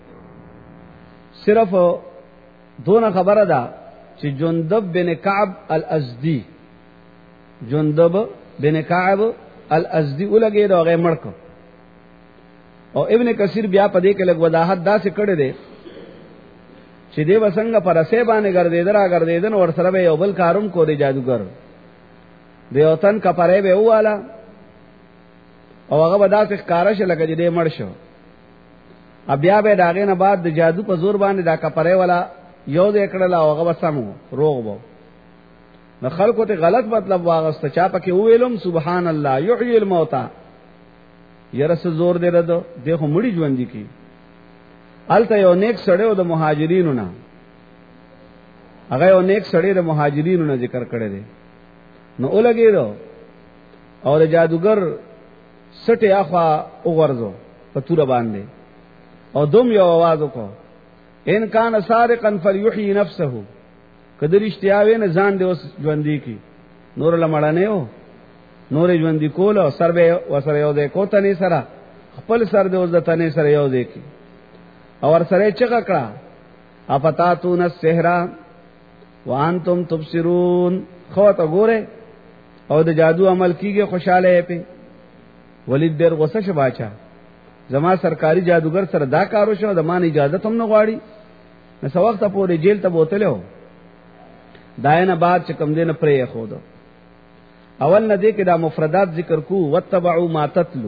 صرف دونه خبره ده چې جندب بن کعب الازدی، جندب بن کعب الازدی ولګي دا غي مړک. او ابن کثیر بیا په دې کې لګ وضاحت دا څه کړی دی چې دی وسنګ پر اسه باندې ګرځیدن ور سره به یو بل کاروم کو دی جادوګر دیوتن کپاره به واله او هغه به داسې ښکارا شي لکه دې مړ شو. بیا به داغه نه بعد د جادو په زور باندې دا کپاره والا یو دې کړل او هغه وسمو روغ وو. نو خلکو ته غلط مطلب واغسته، چا پکې ویلم سبحان الله یحیی الموتى، یرس زور دې رده دغه مړی ژوند کی. الته یو نیک سړیو د مهاجرینو نه، هغه یو نیک سړی د مهاجرینو نه ذکر کړی دی. نو ولګیدو او د جادوګر سټه اخوا وګرځو په تور باندې او دوم یو आवाज وکړو ان کان سارقا فلیحیی نفسه، کدی رښتیا وینه ځان دې اوس ژوندې کی. نور لمړنه یو نور ژوند دی کول او سر به وسره یو دی کوته نه سره خپل سر دی اوس د تنه سره یو دی کی اور سره چغه کړه افتاتون السحر وانتم تبصرون خو ته ګوره او د جادو عمل کیږي خوشاله په ولید ډیر غوسه شه باچا زما سرکاري جادوګر سره دا کارو شو د مان اجازه هم نه غواړي نو څو وخت پورې جیل ته بوتلو داینه بعد چې کم دینه پرې خو دو اول نه دې کې دا مفردات ذکر کو وتبعوا ما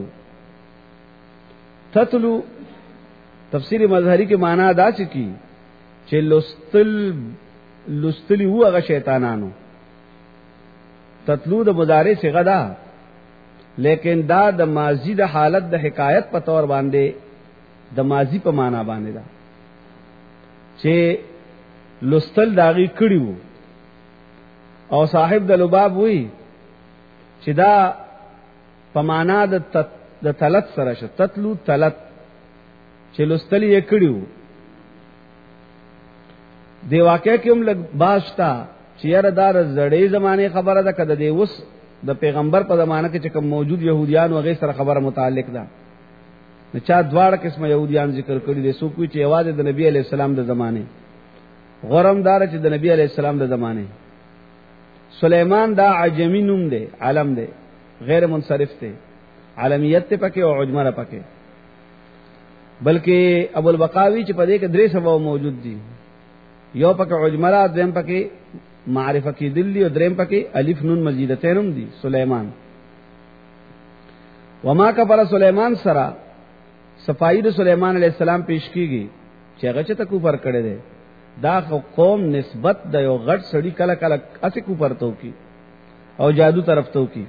تتلو تفسیر مظهری کې معنی ادا چکی چې لستلی وو هغه شیطانانو تتلو د مضارع صيغه ده لیکن دا د ماضی د حالت د حکایت په تور باندې د ماضی په معنا باندې ده چې لستل داغي کړیو او صاحب د لباب وی چې دا په معنا د تلت سره شه تتلو تلت چې لستل یې کړیو دی واقع کې هم لګ باشتا چې یاره دا زړې زمانه خبره ده کده دی اوس د پیغمبر په زمانه کې چې کوم موجود يهوديان او غیر سره خبره متعلق ده نو چا دواړه قسمه يهوديان ذکر کړی دي سو کوی چې आवाज د نبی عليه السلام د زمانه غرمدار چې د نبی عليه السلام د زمانه سليمان دا عجمی نوم دی عالم دی غیر منصرف دی عالمیت ته پکې او عجمره پکې بلکې ابو البقاوی چې په دې کې درې سبب موجود دي یو پکې عجمره دیم پکې معرفه کې دلی او دریم پکې الف نون مزیدتینم دي سليمان وما کفر سليمان سرا صفائی د سليمان علیہ السلام پیش کیږي چې هغه چې تکو پر کړي دي دا قوم نسبت د یو غټ سړی کله کله اسی کو پرتو کی او جادو طرف تو کی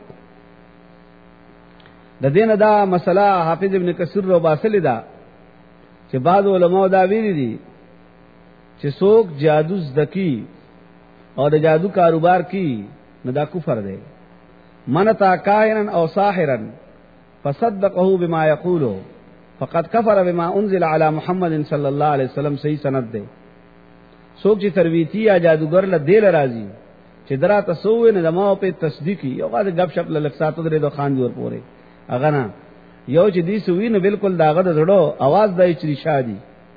د دین دا مسله حافظ ابن کثیر رو باسل دا چې بعض علماء دا ویلي دي چې څوک جادو زدکی او د جادو کاروبار کی نو دا کفر دی من تا کاهنا او ساحرا فصدقه بما يقول فقد كفر بما انزل على محمد صلی الله علیه وسلم صحیح سند دی څوک چې ترویتی یا جادوګر له دل راځي چې درا تسوې نه دماو په تصدیقي یو غاړه غب شپ لک ساتو درې دو خان دی ور پوره اغه نه یو چې دی سوی نه بالکل داغه د زړه आवाज دای چې شادي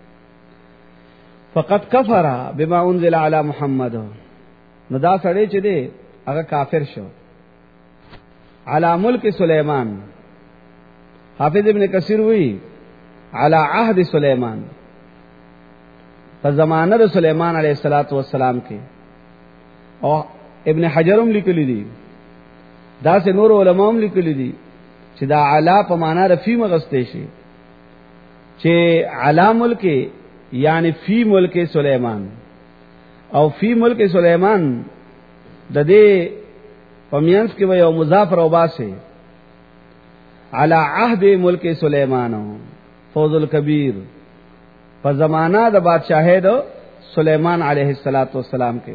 فقد كفر بما انزل على محمد نو دا سړی چې دی هغه کافر شو علی ملک سلیمان حافظ ابن کثیر وی علی عهد سلیمان په زمانه د سلیمان علیه السلام کې او ابن حجرم لیکلی دي دا سه نور علماء هم لیکلی دي چې دا علا په معنا د فی مغسته شي چې علا ملک یعنی فی ملک سلیمان او فی ملک سلیمان د دې پمینس کې یو مضاف او باسه علی عهد ملک سلیمان فوز الکبیر په زمانہ د بادشاہه د سلیمان علیه السلام کې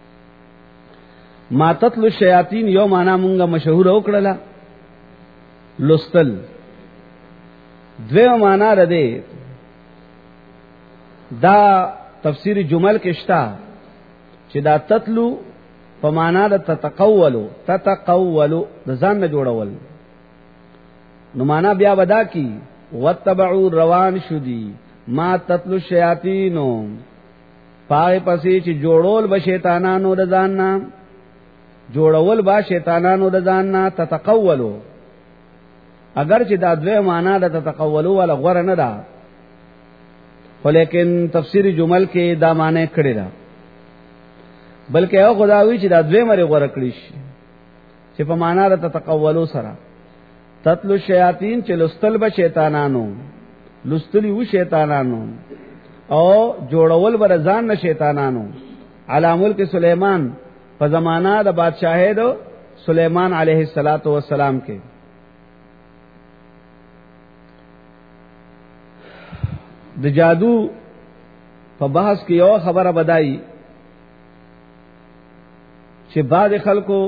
ما تتل الشیاطین یو معنا مونږه مشهور او کړله لستل دوه معنا را دي دا تفسیر جمل کې شتا چې دا تتلو په معنا د تتقولو د ځان نه جوړول نو معنا بیا ودا کی وتبعوا روان شدي ما تتلو الشیاطین پای پسې چې جوړول به شیطانانو د ځان نه جوړول با شیطانانو د ځان نه تتقولو اگر چې دا دوه معنا د تتقولو ولا غره نه ده ولیکن تفسیر جمل کې دا معنی کړی دا بلکې او خداوی چې دا دوه مری غره کړی شي چې په معنا د تتقولو سره تتلو الشیاطین چې لستل به شیطانانو لستلی و شیطانانو او جوړول بر ځان نه شیطانانو علی ملک سلیمان په زمانہ د بادشاہه دو سلیمان علیه السلام کې د جادو په بحث کې یو خبره بدایي چې بعض خلکو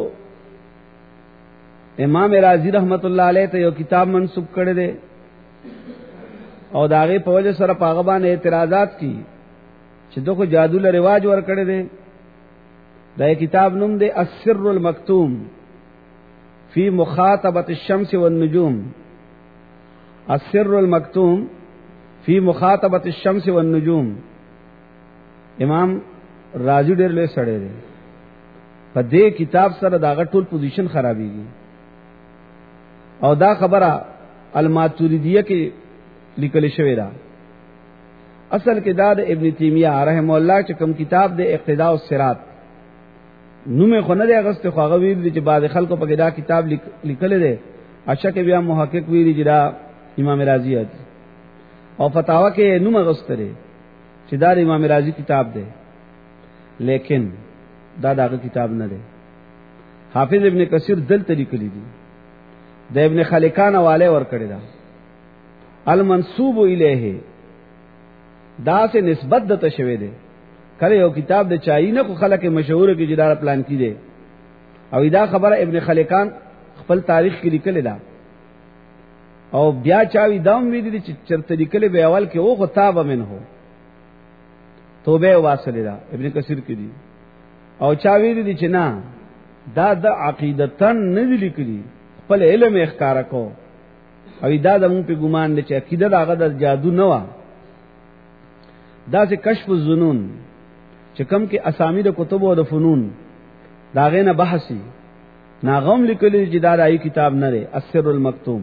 امام رازی رحمت الله علیه ته یو کتاب منسوب کړی دی او داغه په وجه سره پاغه باندې اعتراضات کی چې دغه جادو له رواج ور کړی دی دا کتاب نوم دی السر المکتوم فی مخاطبۃ الشمس والنجوم. السر المکتوم فی مخاطبۃ الشمس والنجوم. امام رازی ډېر له سړی دی. په دې کتاب سره دا ټول پوزیشن خرابېږي. او دا خبره الماتوریدیه کې لیکل شوې ده. اصل کې دا د ابن تیمیه رحم الله چې کوم کتاب د اقتداء الصراط نومه خو نه دی اغست خو هغه ویل چې بعض خلکو په دا کتاب لیکل دي. اچھا کې بیا محقق ویل چې دا امام رازی دی او فتاوا کې نومه غست لري چې دا امام رازی کتاب دی، لیکن دا داغه کتاب نه دی. حافظ ابن کثیر دلته لیکلی دي، د ابن خلکان حواله ور کړی دا المنسوب الیه، دا سے نسبت دته شوی دی. کله یو کتاب د چای نه کو خلک مشهور کې جدار پلان کی دی او دا خبره ابن خلکان خپل تاریخ کې لیکل دا او بیا چاوی دام وی دي چې چرته لیکل به اول کې او غتاب من هو توبه واسله دا ابن کثیر کې دي او چاوی دي چې نه دا د عقیدتن نه لیکلي، خپل علم اخکار کو او دا د مون په ګمان دي چې عقیده داغه د جادو نه و. دا چې کشف الظنون چې کم کې اسامی د کتب او د فنون داغه نه بحثي ناغم لیکلي چې دا دای کتاب نه لري. السر المکتوم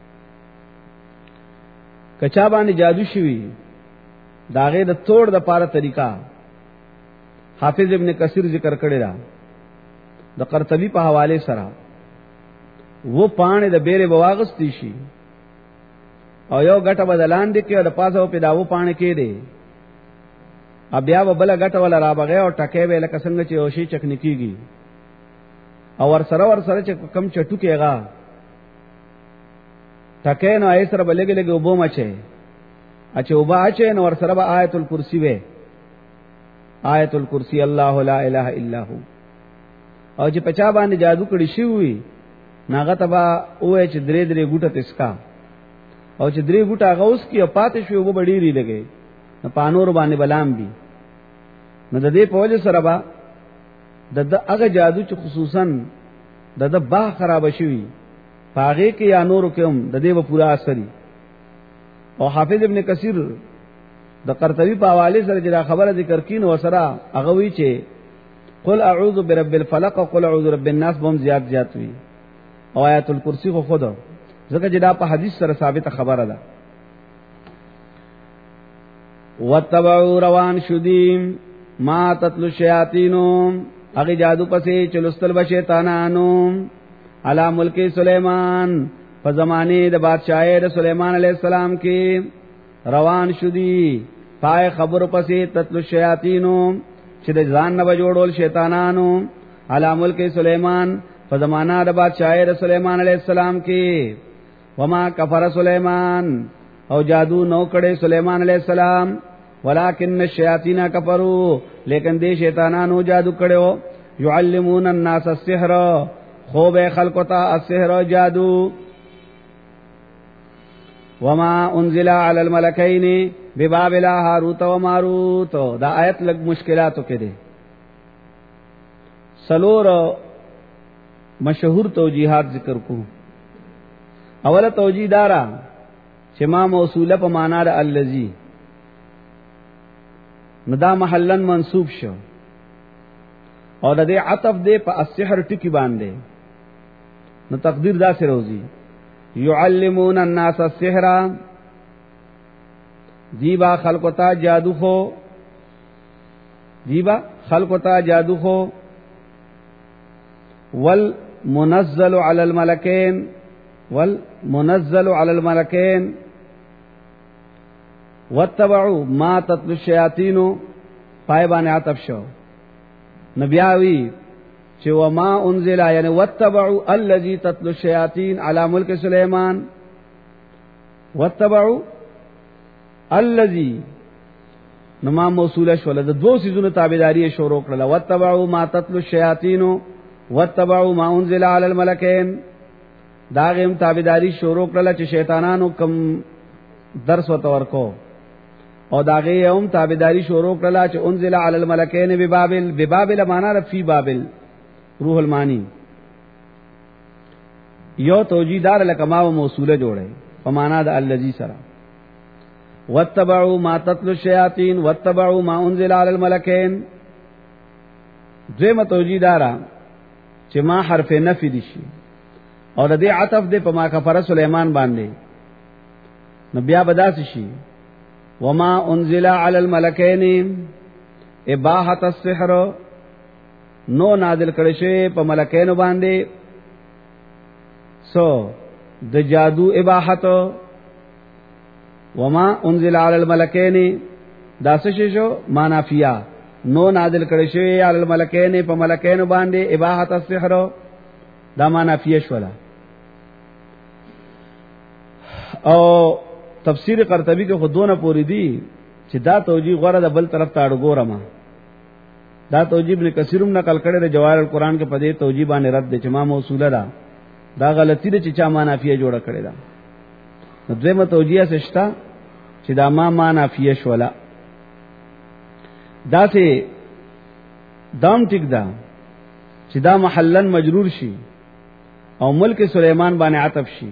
کچا باندې جادو شوی داغه د توڑ د پاره طریقہ حافظ ابن کثیر ذکر کړی دا د قرطبی په حواله سره و پانه د بیره بواغستی شي او یو غټه بدلان دي کې د پاسه په داو پانه کې دی بیا بل غټه ولا را بغه او ټکه ویل کسنګ چې اوشي چکنیږي او ور سره چې کم چټو کېغا ټکه نو ایسر بلګ لګ وبو مچه اچھا وبا اچه نو ور سره آیت الکرسی وې آیت الکرسی الله لا اله الا هو او چې پچا باندې جادو کړی شي وي ناغه تبا اوه چې درې ګوټه تسکا او چې درې ګوټه غوس کی او پاتې شو وبو ډیری لګي نو پانور باندې بلام بي نو د دې په وجه سره با د هغه جادو چې خصوصا د با خراب شوی پاغه کې یا نور کوم د دې په پورا اثرې. او حافظ ابن کثیر د قرطبی په حواله سره چې دا خبره ذکر کین او سره هغه وی چې قل اعوذ برب الفلق او قل اعوذ برب الناس بهم زیات وی او آیت الکرسی خو خود ځکه چې دا په حدیث سره ثابت خبره ده. وتبعوا روان شدیم ما تتلو الشیاطینو اغه جادو پسې چلوستل به شیطانانو علی ملک سلیمان په زمانه د بادشاہي د سلیمان علیہ السلام کې روان شدی پای خبر پسې تتلو الشیاطینو چې د ځان نه جوړول شیطانانو علی ملک سلیمان په زمانه د بادشاہي د سلیمان علیہ السلام کې وما کفر سلیمان او جادو نو کړي سلیمان علیہ السلام ولکن الشیاطین کفروا لیکن دې شیطانانو جادو کړو يعلمون الناس السحر خوب خلقتا السحر جادو وما انزل على الملكين ببابل هاروت و ماروت. دا آیت لګ مشکلاتو کې دي سلور مشهور توجیهات ذکر کو. اوله توجیه دارا چې ما موصوله په معنا د الذی نو دا محلن منصوب شو او د دې عطف دې په السحر ټکی باندې نو تقدیر دا سره روزي يعلمون الناس السحر دیبا خلقتا جادو خو والمنزل على الملكين واتبعوا ما تتلو الشياطين پای باندې عطف شو نبیاوی چې وما انزل یعنی واتبعوا الذي تتلو الشياطين على ملك سليمان واتبعوا الذي نما موصوله شول د دوه سيزونو تابعداري شروع کړل واتبعوا ما تتلو الشياطين واتبعوا ما انزل على الملكين داغم تابعداري شروع کړل چې شیطانانو کم درس ورکو او داغه هم تابعداري شروع کړلا چې انزل علی الملکین ببابل. ببابل معنا رفی بابل روح المانی. یو توجیدار لکما و موصوله جوړه په معنا د الذی سره. واتبعوا ما تتلو الشیاطین واتبعوا ما انزل علی الملکین. دویمه توجیدارا چې ما حرف نفی دي شي او د دې عطف دې په ما کفر سليمان باندې نو بیا بداس شي وما انزل علی الملکین اباحه السحر نو نازل کړي شي په ملکینو باندې سو د جادو اباحت. وما انزل علی الملکین داس شي معنا فیا نو نازل کړي شي علی الملکین په ملکینو باندې اباحه السحر دا معنا فیا شولا. او تفسیر قرطبی کې خودونه پوری دي چې دا توجیه غره د بل طرف ته اړګورما. دا توجیه ابن کثیرم نقل کړي د جواهر القرآن کې په دې توجیه باندې رد دي چې ما موصوله ده دا غلطی ده چې چا معنا فیا جوړه کړي ده. نو دویمه توجیه سشتا چې دا ما معنا فیا شولا. دا سه دام ټیک ده چې دا محلن مجرور شي او ملک سلیمان باندې عطف شي.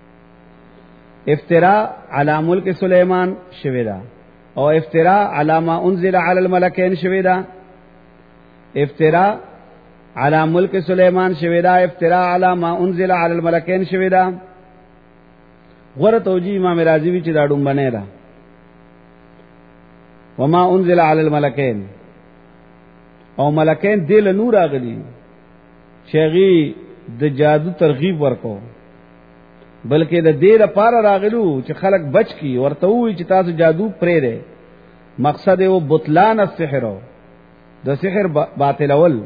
افتراء علی ملک سلیمان شوی دا او افتراء علی ما انزل علی الملکین شوی دا. افتراء علی ملک سلیمان شوی دا. افتراء علی ما انزل علی الملکین شوی دا. غره توجیه امام رازی وی چې دا ډوم بنه را وما انزل علی الملکین او ملکین دل نور اغلی شیغي د جادو ترغیب ورکو بلکې د دې لپاره راغلو چې خلق بچ کی ورته وي چې تاسو جادو پرې ده. مقصد او بطلان السحر د سحر باطل اول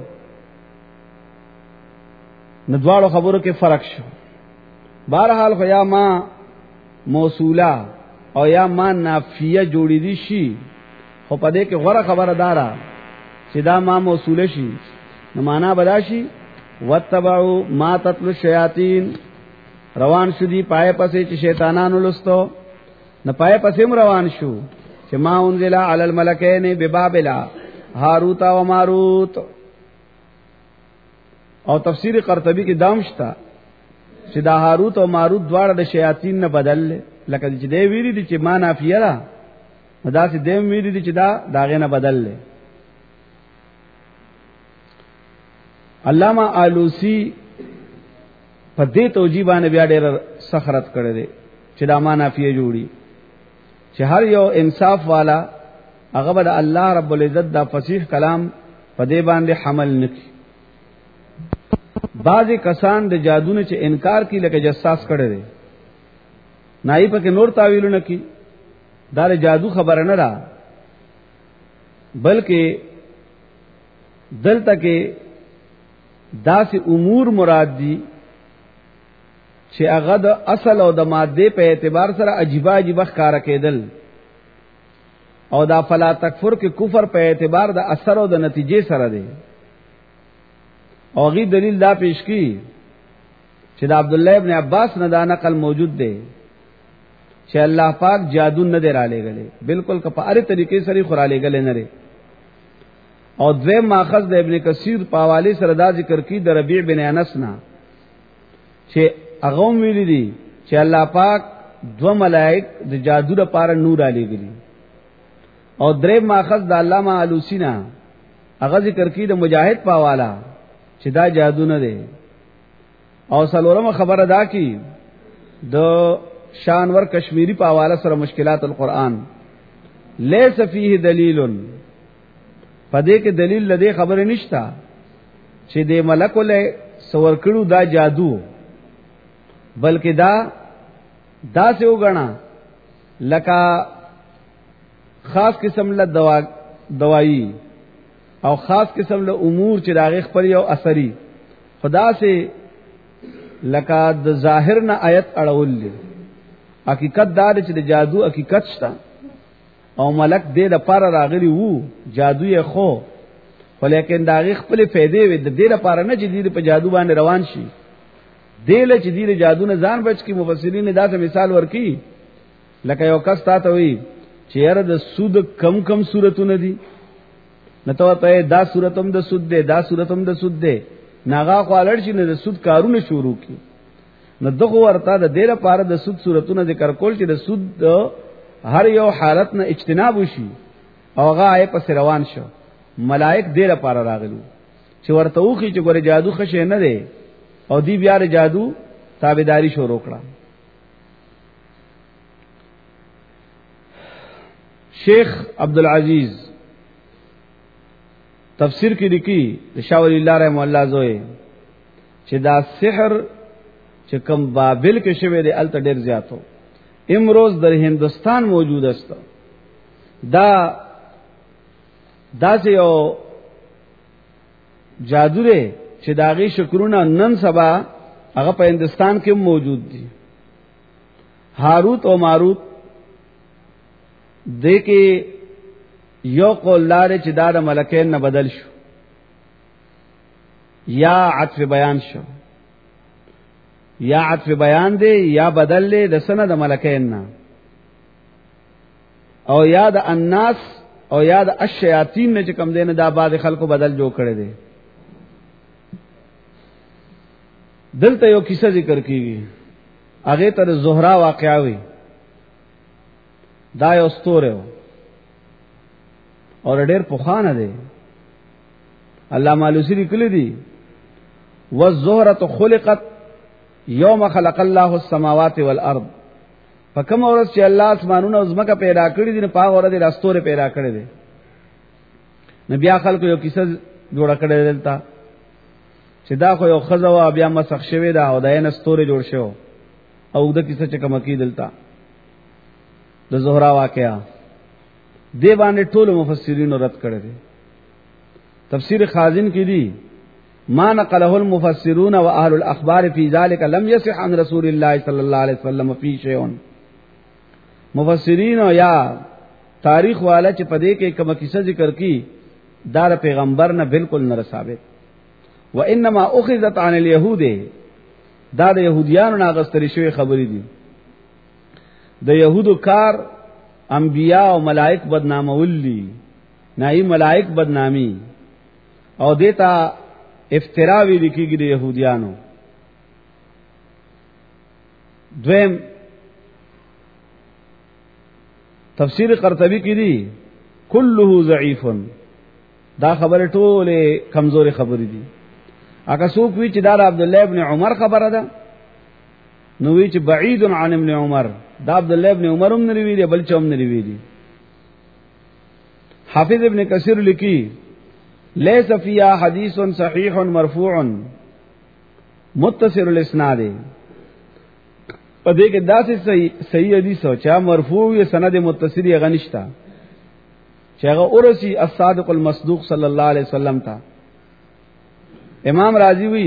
ندوالو خبرو کې فرق شو. بهرحال خو یا ما موصوله او یا ما نافیه جوړې دي شي خو په دې کې غوړه خبره دارا چې دا ما موصوله شي نو معنا بداشي واتبعوا ما تتلو الشیاطین روان شو دی پای پسې چې شیطانانو لستو نه پای پسې روان شو چې ما انزل علی الملکین ببابل هاروت و ماروت. او تفسیر قرطبی کې دامشتا چې دا هاروت او ماروت دواړه د شیاطین نه بدل لکه چې دی ویری دي چې ما نافیه را دا چې دیم ویری دي چې دا داغه نه بدل لې. علامہ آلوسی په دې توجیه باندې بیا ډېر سخرت کړی دی چې دا معنا فيه جوړي چې هر یو انصاف والا هغه به الله رب العزت دا فصیح کلام په دې باندې حمل نکي. بعضی کسان د جادو نه چې انکار کی لکه جساس کړي دي نای په کې نور تعویلونه کی دا جادو خبره نه را بلکې دلته کې داسې امور مراد دي چې هغه د اصل او د ماده په اعتبار سره عجیب عجیب ښکارا کېدل او دا فلا تکفر کې کفر په اعتبار د اثر او د نتیجې سره دی. او غي دلیل دا پیش کی چې د عبد الله ابن عباس نه دا نقل موجود دی چې الله پاک جادو نه دی را لېګلې بالکل کپاره طریقې سره خورا لېګلې نه لري. او دویم ماخذ د ابن کثیر په حواله سره دا ذکر کی د ربیع بن انس نه چې هغه ویلي دي چې الله پاک دو ملائک د جادو لپاره نور علی غلي. او دریم ماخذ د علامہ علوسی نه هغه ذکر کی د مجاهد په حواله چې دا جادو نه دی. او سلورم خبره دا کی د شانور کشمیری په حواله سره مشکلات القرآن لیس فیه دلیل پدې کې دلیل لدې خبره نشتا چې د ملک له سور کړو دا جادو بلکې دا سے وګڼا لکه خاص قسم له دوايي او خاص قسم له امور چې داغه خپل یو اثري خدا سے لکه د ظاهر نه آیت اړول دي. حقیقت دا چې د جادو حقیقت شته او ملک دې د پاره راغلی وو جادو یې خو ولیکن داغه خپل فائدې وي د دې لپاره نه چې دې په جادو باندې روان شي دله چې دې جادو نه ځان بچ کی. مفسرین دا څه مثال ورکی لکه یو کس ته وی چې یاره د سود کم صورتونه دي، نته ته دا صورتم د سود ده، دا صورتم د سود ده، ناغه خالړ شي نه د سود کارونه شروع کی. نو دغه ورته د ډیره پاره د سود صورتونه ذکر کول چې د سود هر یو حالت نه اجتناب وشي او هغه آی په روان شو. ملائک ډیره پاره راغلو چې ورته وخی چې ګوره جادو خشه نه دی او دی بیا د جادو تابعداري شروع کړه. شیخ عبدالعزیز تفسیر کې لیکي د شاه ولی الله رحم الله زوی چې دا سحر چې کوم بابل کې شوی دی الته ډیر زیاتو، امروز در هندستان موجود است. دا چې یو جادو دی چې داغي شکرونه نن سبا هغه په هندستان کې موجود دي. هاروت او ماروت دې کې یو قول لاره چې دا د ملکین نه بدل شو یا عطف بیان شو، یا عطف بیان دی یا بدل دی د سنه د ملکین نه، او یا د الناس او یا د الشیاطین نه چې کم دین دا بعد خلکو بدل جوړ کړي دي. دلته یو کیسه ذکر کیږي، هغه تر زهرا واقعا وی. دا یو ستوره اور ډېر پوخانه دی. علامه علوسی لیکلی دی والزهره خلقت یوم خلق الله السماوات والارض. فکم اورس چې الله اسمانونه او زمکه پیدا کړی دي نه پاغ اورده راستوره پیدا کړی دي. نبی خلکو یو کیسه جوړ کړی دلته چې دا خو یو خزوا بیا مسخ شوی دا او داینه ستوره جوړ شو او د کیسه چې کوم کی دلته د زهرا واقعا دی باندې ټول مفسرین رد کړی دي. تفسیر خازن کې دي ما نقله المفسرون واهل الاخبار في ذلك لم يصح عن رسول الله صلى الله عليه وسلم في شيء. مفسرین او یا تاریخ والا چې پدې کې کوم کیسه ذکر کی دار پیغمبر نه بالکل نه ثابت. وانما اخذت عن اليهود، دا د يهوديانو نه غستری شوی خبرې دي. د يهودو کار انبیاء او ملائک بدنامول دي، نه ملائک بدنامي او دیتا افترا وی لیکيږي د يهوديانو. دویم تفسیر قرطبی کې دي كله ضعيف، دا خبره ټوله کمزوري خبرې دي. اګه څوک وی چې دا عبد الله ابن عمر خبره ده نو وی چې بعید عن ابن عمر، دا عبد الله ابن عمر هم نه ویلي بل چوم نه ویلي. حافظ ابن کثیر لیکي ليس فيها حديث صحيح مرفوع متصل الاسناد. پدې کې داسې صحیح حدیث او چا مرفوع یا سند متصل یې غنښتا چې هغه اورسي الصادق المصدوق صلی الله علیه وسلم تا. امام رازی وی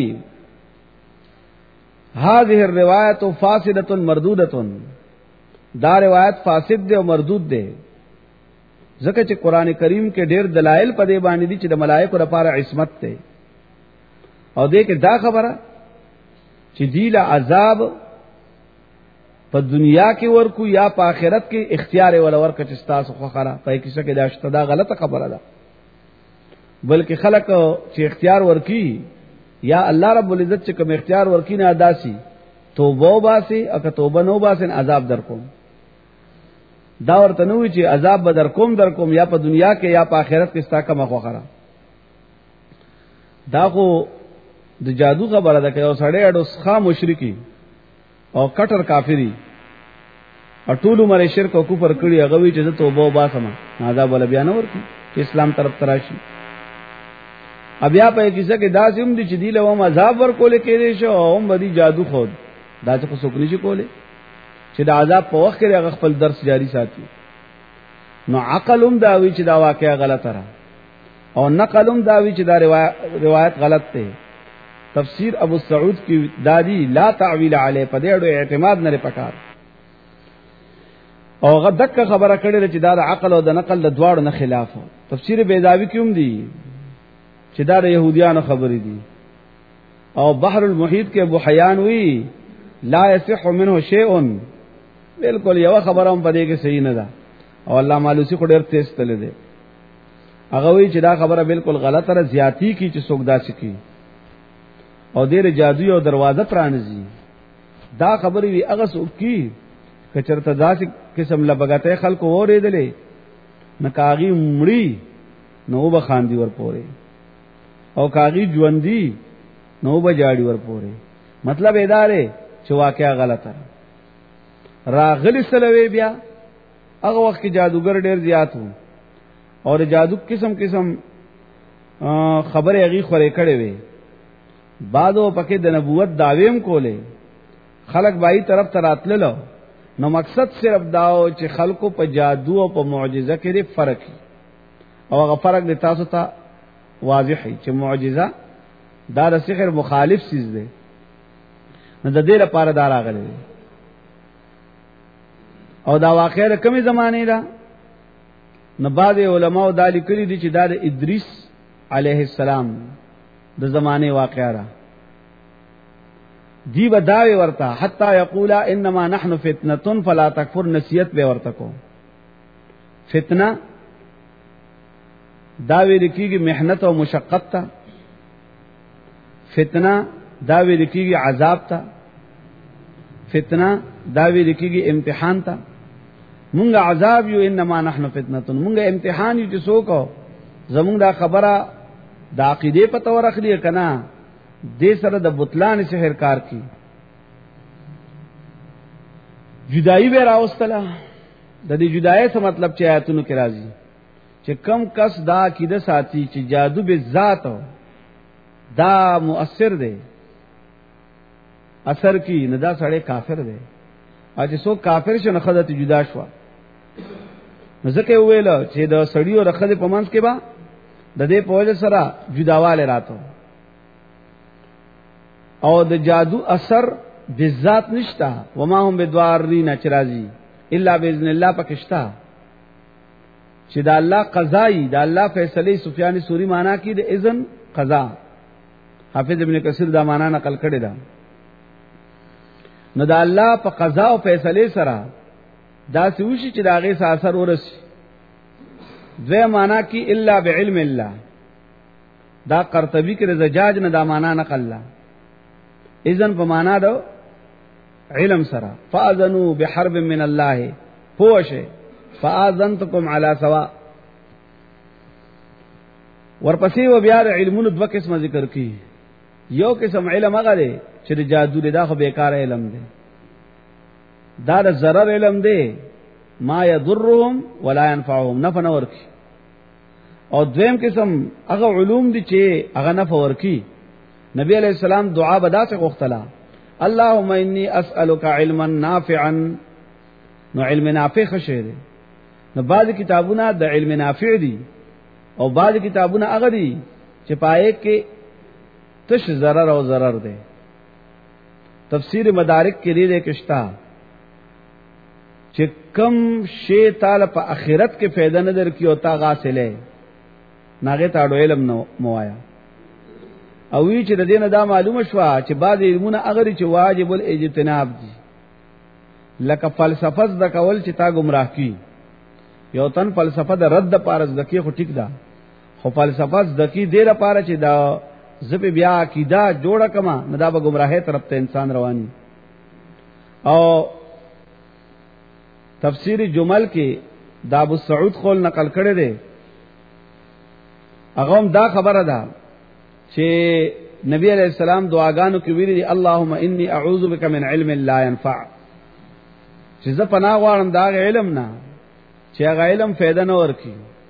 هذه الروایت فاسده مردوده، دا روایت فاسد ده او مردود ده ځکه چې قران کریم کې ډېر دلایل په دې باندې دي چې د ملائکه لپاره عصمت ده، او دې کې دا خبره چې دی له عذاب په دنیا کې ورکو یا په آخرت کې اختیار ولا ورکه چې تاسو خو خره په کیسه کې دا شته، دا غلطه خبره ده. بلکې خلک چې اختیار ورکی یا الله رب العزت چې کوم اختیار ورکی نه اداسي توبه وباسي، اګه توبه نو وباسي عذاب درکوم. دا ورته نو چې عذاب به درکوم یا په دنیا کې یا په آخرت کې ستا کومه خو خره. دا خو د جادو خبره ده. که یو سړی اډو ښه مشرکی او کټر کافری او ټول عمر شرک او کفر کړی، هغه وی چې توبه وباسم عذاب ولا بیان ورکی چې اسلام طرف تراشي. بیا په کیسه کې داسې هم دي چې دی له عذاب ورکول کېږي شو او هم بدی جادو خود دا څه څوک نشي کوله چې د عذاب په وخت کې هغه خپل درس جاری ساتي. نو عقل هم دا وی چې دا واقعا غلطه را او نقل هم دا وی چې دا روایت غلط ده. تفسیر ابو سعود کی دادی لا تعویل علی په دې اړه اعتماد نه پکار او غدک خبره کړي چې دا د عقل او د نقل د دواړو نه خلاف. تفسیر بیضاوی کې هم دي چې دا د يهوديانو خبرې دي. او بحر المحیط کې ابو حیان وی لا يصح منه شيء، بالکل یو خبره هم پدې کې صحیح نه ده. او الله مالوسی کو ډیر تیز تل دی هغه وی چې دا خبره بالکل غلطه را زیاتی کی چې څوک دا سکی او ډیر جادو او دروازه پرانځي دا خبره وی هغه څوک کی کچرته داسې قسم لبغته خلکو اوریدلې نکاغي مړی نو به خاندي ور پورې او کاغي ژوندۍ نو به جاړي ور پورې مطلب ادارې چې واقعا غلطه راغلی سلوي بیا هغه وخت کې جادوګر ډیر زیات وو اور جادو قسم قسم خبره هغه خورې کړې وي بعدو پکې د نبوت داویم کولې خلق بای طرف تراتللو نو مقصد صرف داو چې خلکو په جادو او په معجزه کې فرق او هغه فرق د تاسو ته واضح وي چې معجزه دا د سحر مخالف چیز دی نو د دې لپاره دا راغلی او دا واقعه د کومې زمانه ده نو بعض علماء دا لیکلي دي چې دا د ادریس علیه السلام د زمانه واقعه ده دی بداوی ورتا حتا یقولا انما نحن فتنه فلا تکفر نسیت به ورتا کو فتنه داوی لکیږي محنت او مشقت تا فتنه داوی لکیږي عذاب تا فتنه داوی لکیږي امتحان تا مونږه عذاب یو انما نحن فتنه مونږه امتحان یو چې څوک زمونږ دا خبره د عقیده په تور اخلي کنا دې سره د بطلان سحر کار کی جدائی به راوستله د دې جدای څه مطلب چې آیاتونو کې راځي چې کم کس دا عقیده ساتي چې جادو به ذات دا مؤثر دی اثر کی نه دا سړی کافر دی او چې څوک کافر شي نه خدای جدا شو نو ځکه ویل چې د سړی او رخصه په منځ کې با د دې په وجه سره جداواله راتو او د جادو اثر بذات نشتا وما هم بدوارین چرازی الا باذن الله پکشتا چې دا الله قضای دا الله فیصله سفیان سوری معنا کې د اذن قضا حافظ ابن کثیر دا معنا نقل کړی دا نو دا الله په قضا او فیصله سره دا سوشي چې دا غي اثر ورسی دوی معنا کې الا بعلم الله دا قرطبی کې زجاج نه دا معنا نقل لا اذن په معنا دو علم سره فاذنوا بحرب من الله فوشه فاذنتكم على سواء ورپسې و بیا د علمونو دوه قسمه ذکر کی یو قسم علم هغه دی چې د جادو دا خو بیکار علم دی دا د ضرر علم دی ما يضرهم ولا ينفعهم نفع نور کی او دویم قسم هغه علوم دي چې هغه نفع ور کی نبی علیہ السلام دعا بدا سے غختلا اللهم انی اسألک علما نافعا نو علم نافع خشه دی نو بعض کتابونه د علم نافع دي او بعض کتابونه هغه دي چې پای کې تش ضرر او ضرر دی تفسیر مدارک کې لري کشتا چې کم شی تعالی په آخرت کې فائدہ نه در کی او تا غاسله ناغه تاړو علم نو موایا او وی چې د دینه دا معلومه شو چې بعض علمونه هغه چې واجب الاجتناب دي لکه فلسفه د کول چې تا گمراه کی یو تن فلسفه د رد پارز دکی خو ټیک ده خو فلسفه د کی ډیره پاره چې دا زپ بیا عقیده جوړه کما نه دا به گمراهه طرف ته انسان رواني او تفسیر جمل کې دا ابو سعود خول نقل کړی دی هغه هم دا خبره ده چې نبی علیہ السلام دعاګانو کې ویلي اللهم انی اعوذ بک من علم لا ينفع چې زه پناه غواړم دا علم نه چې هغه علم فائدہ نه ورکي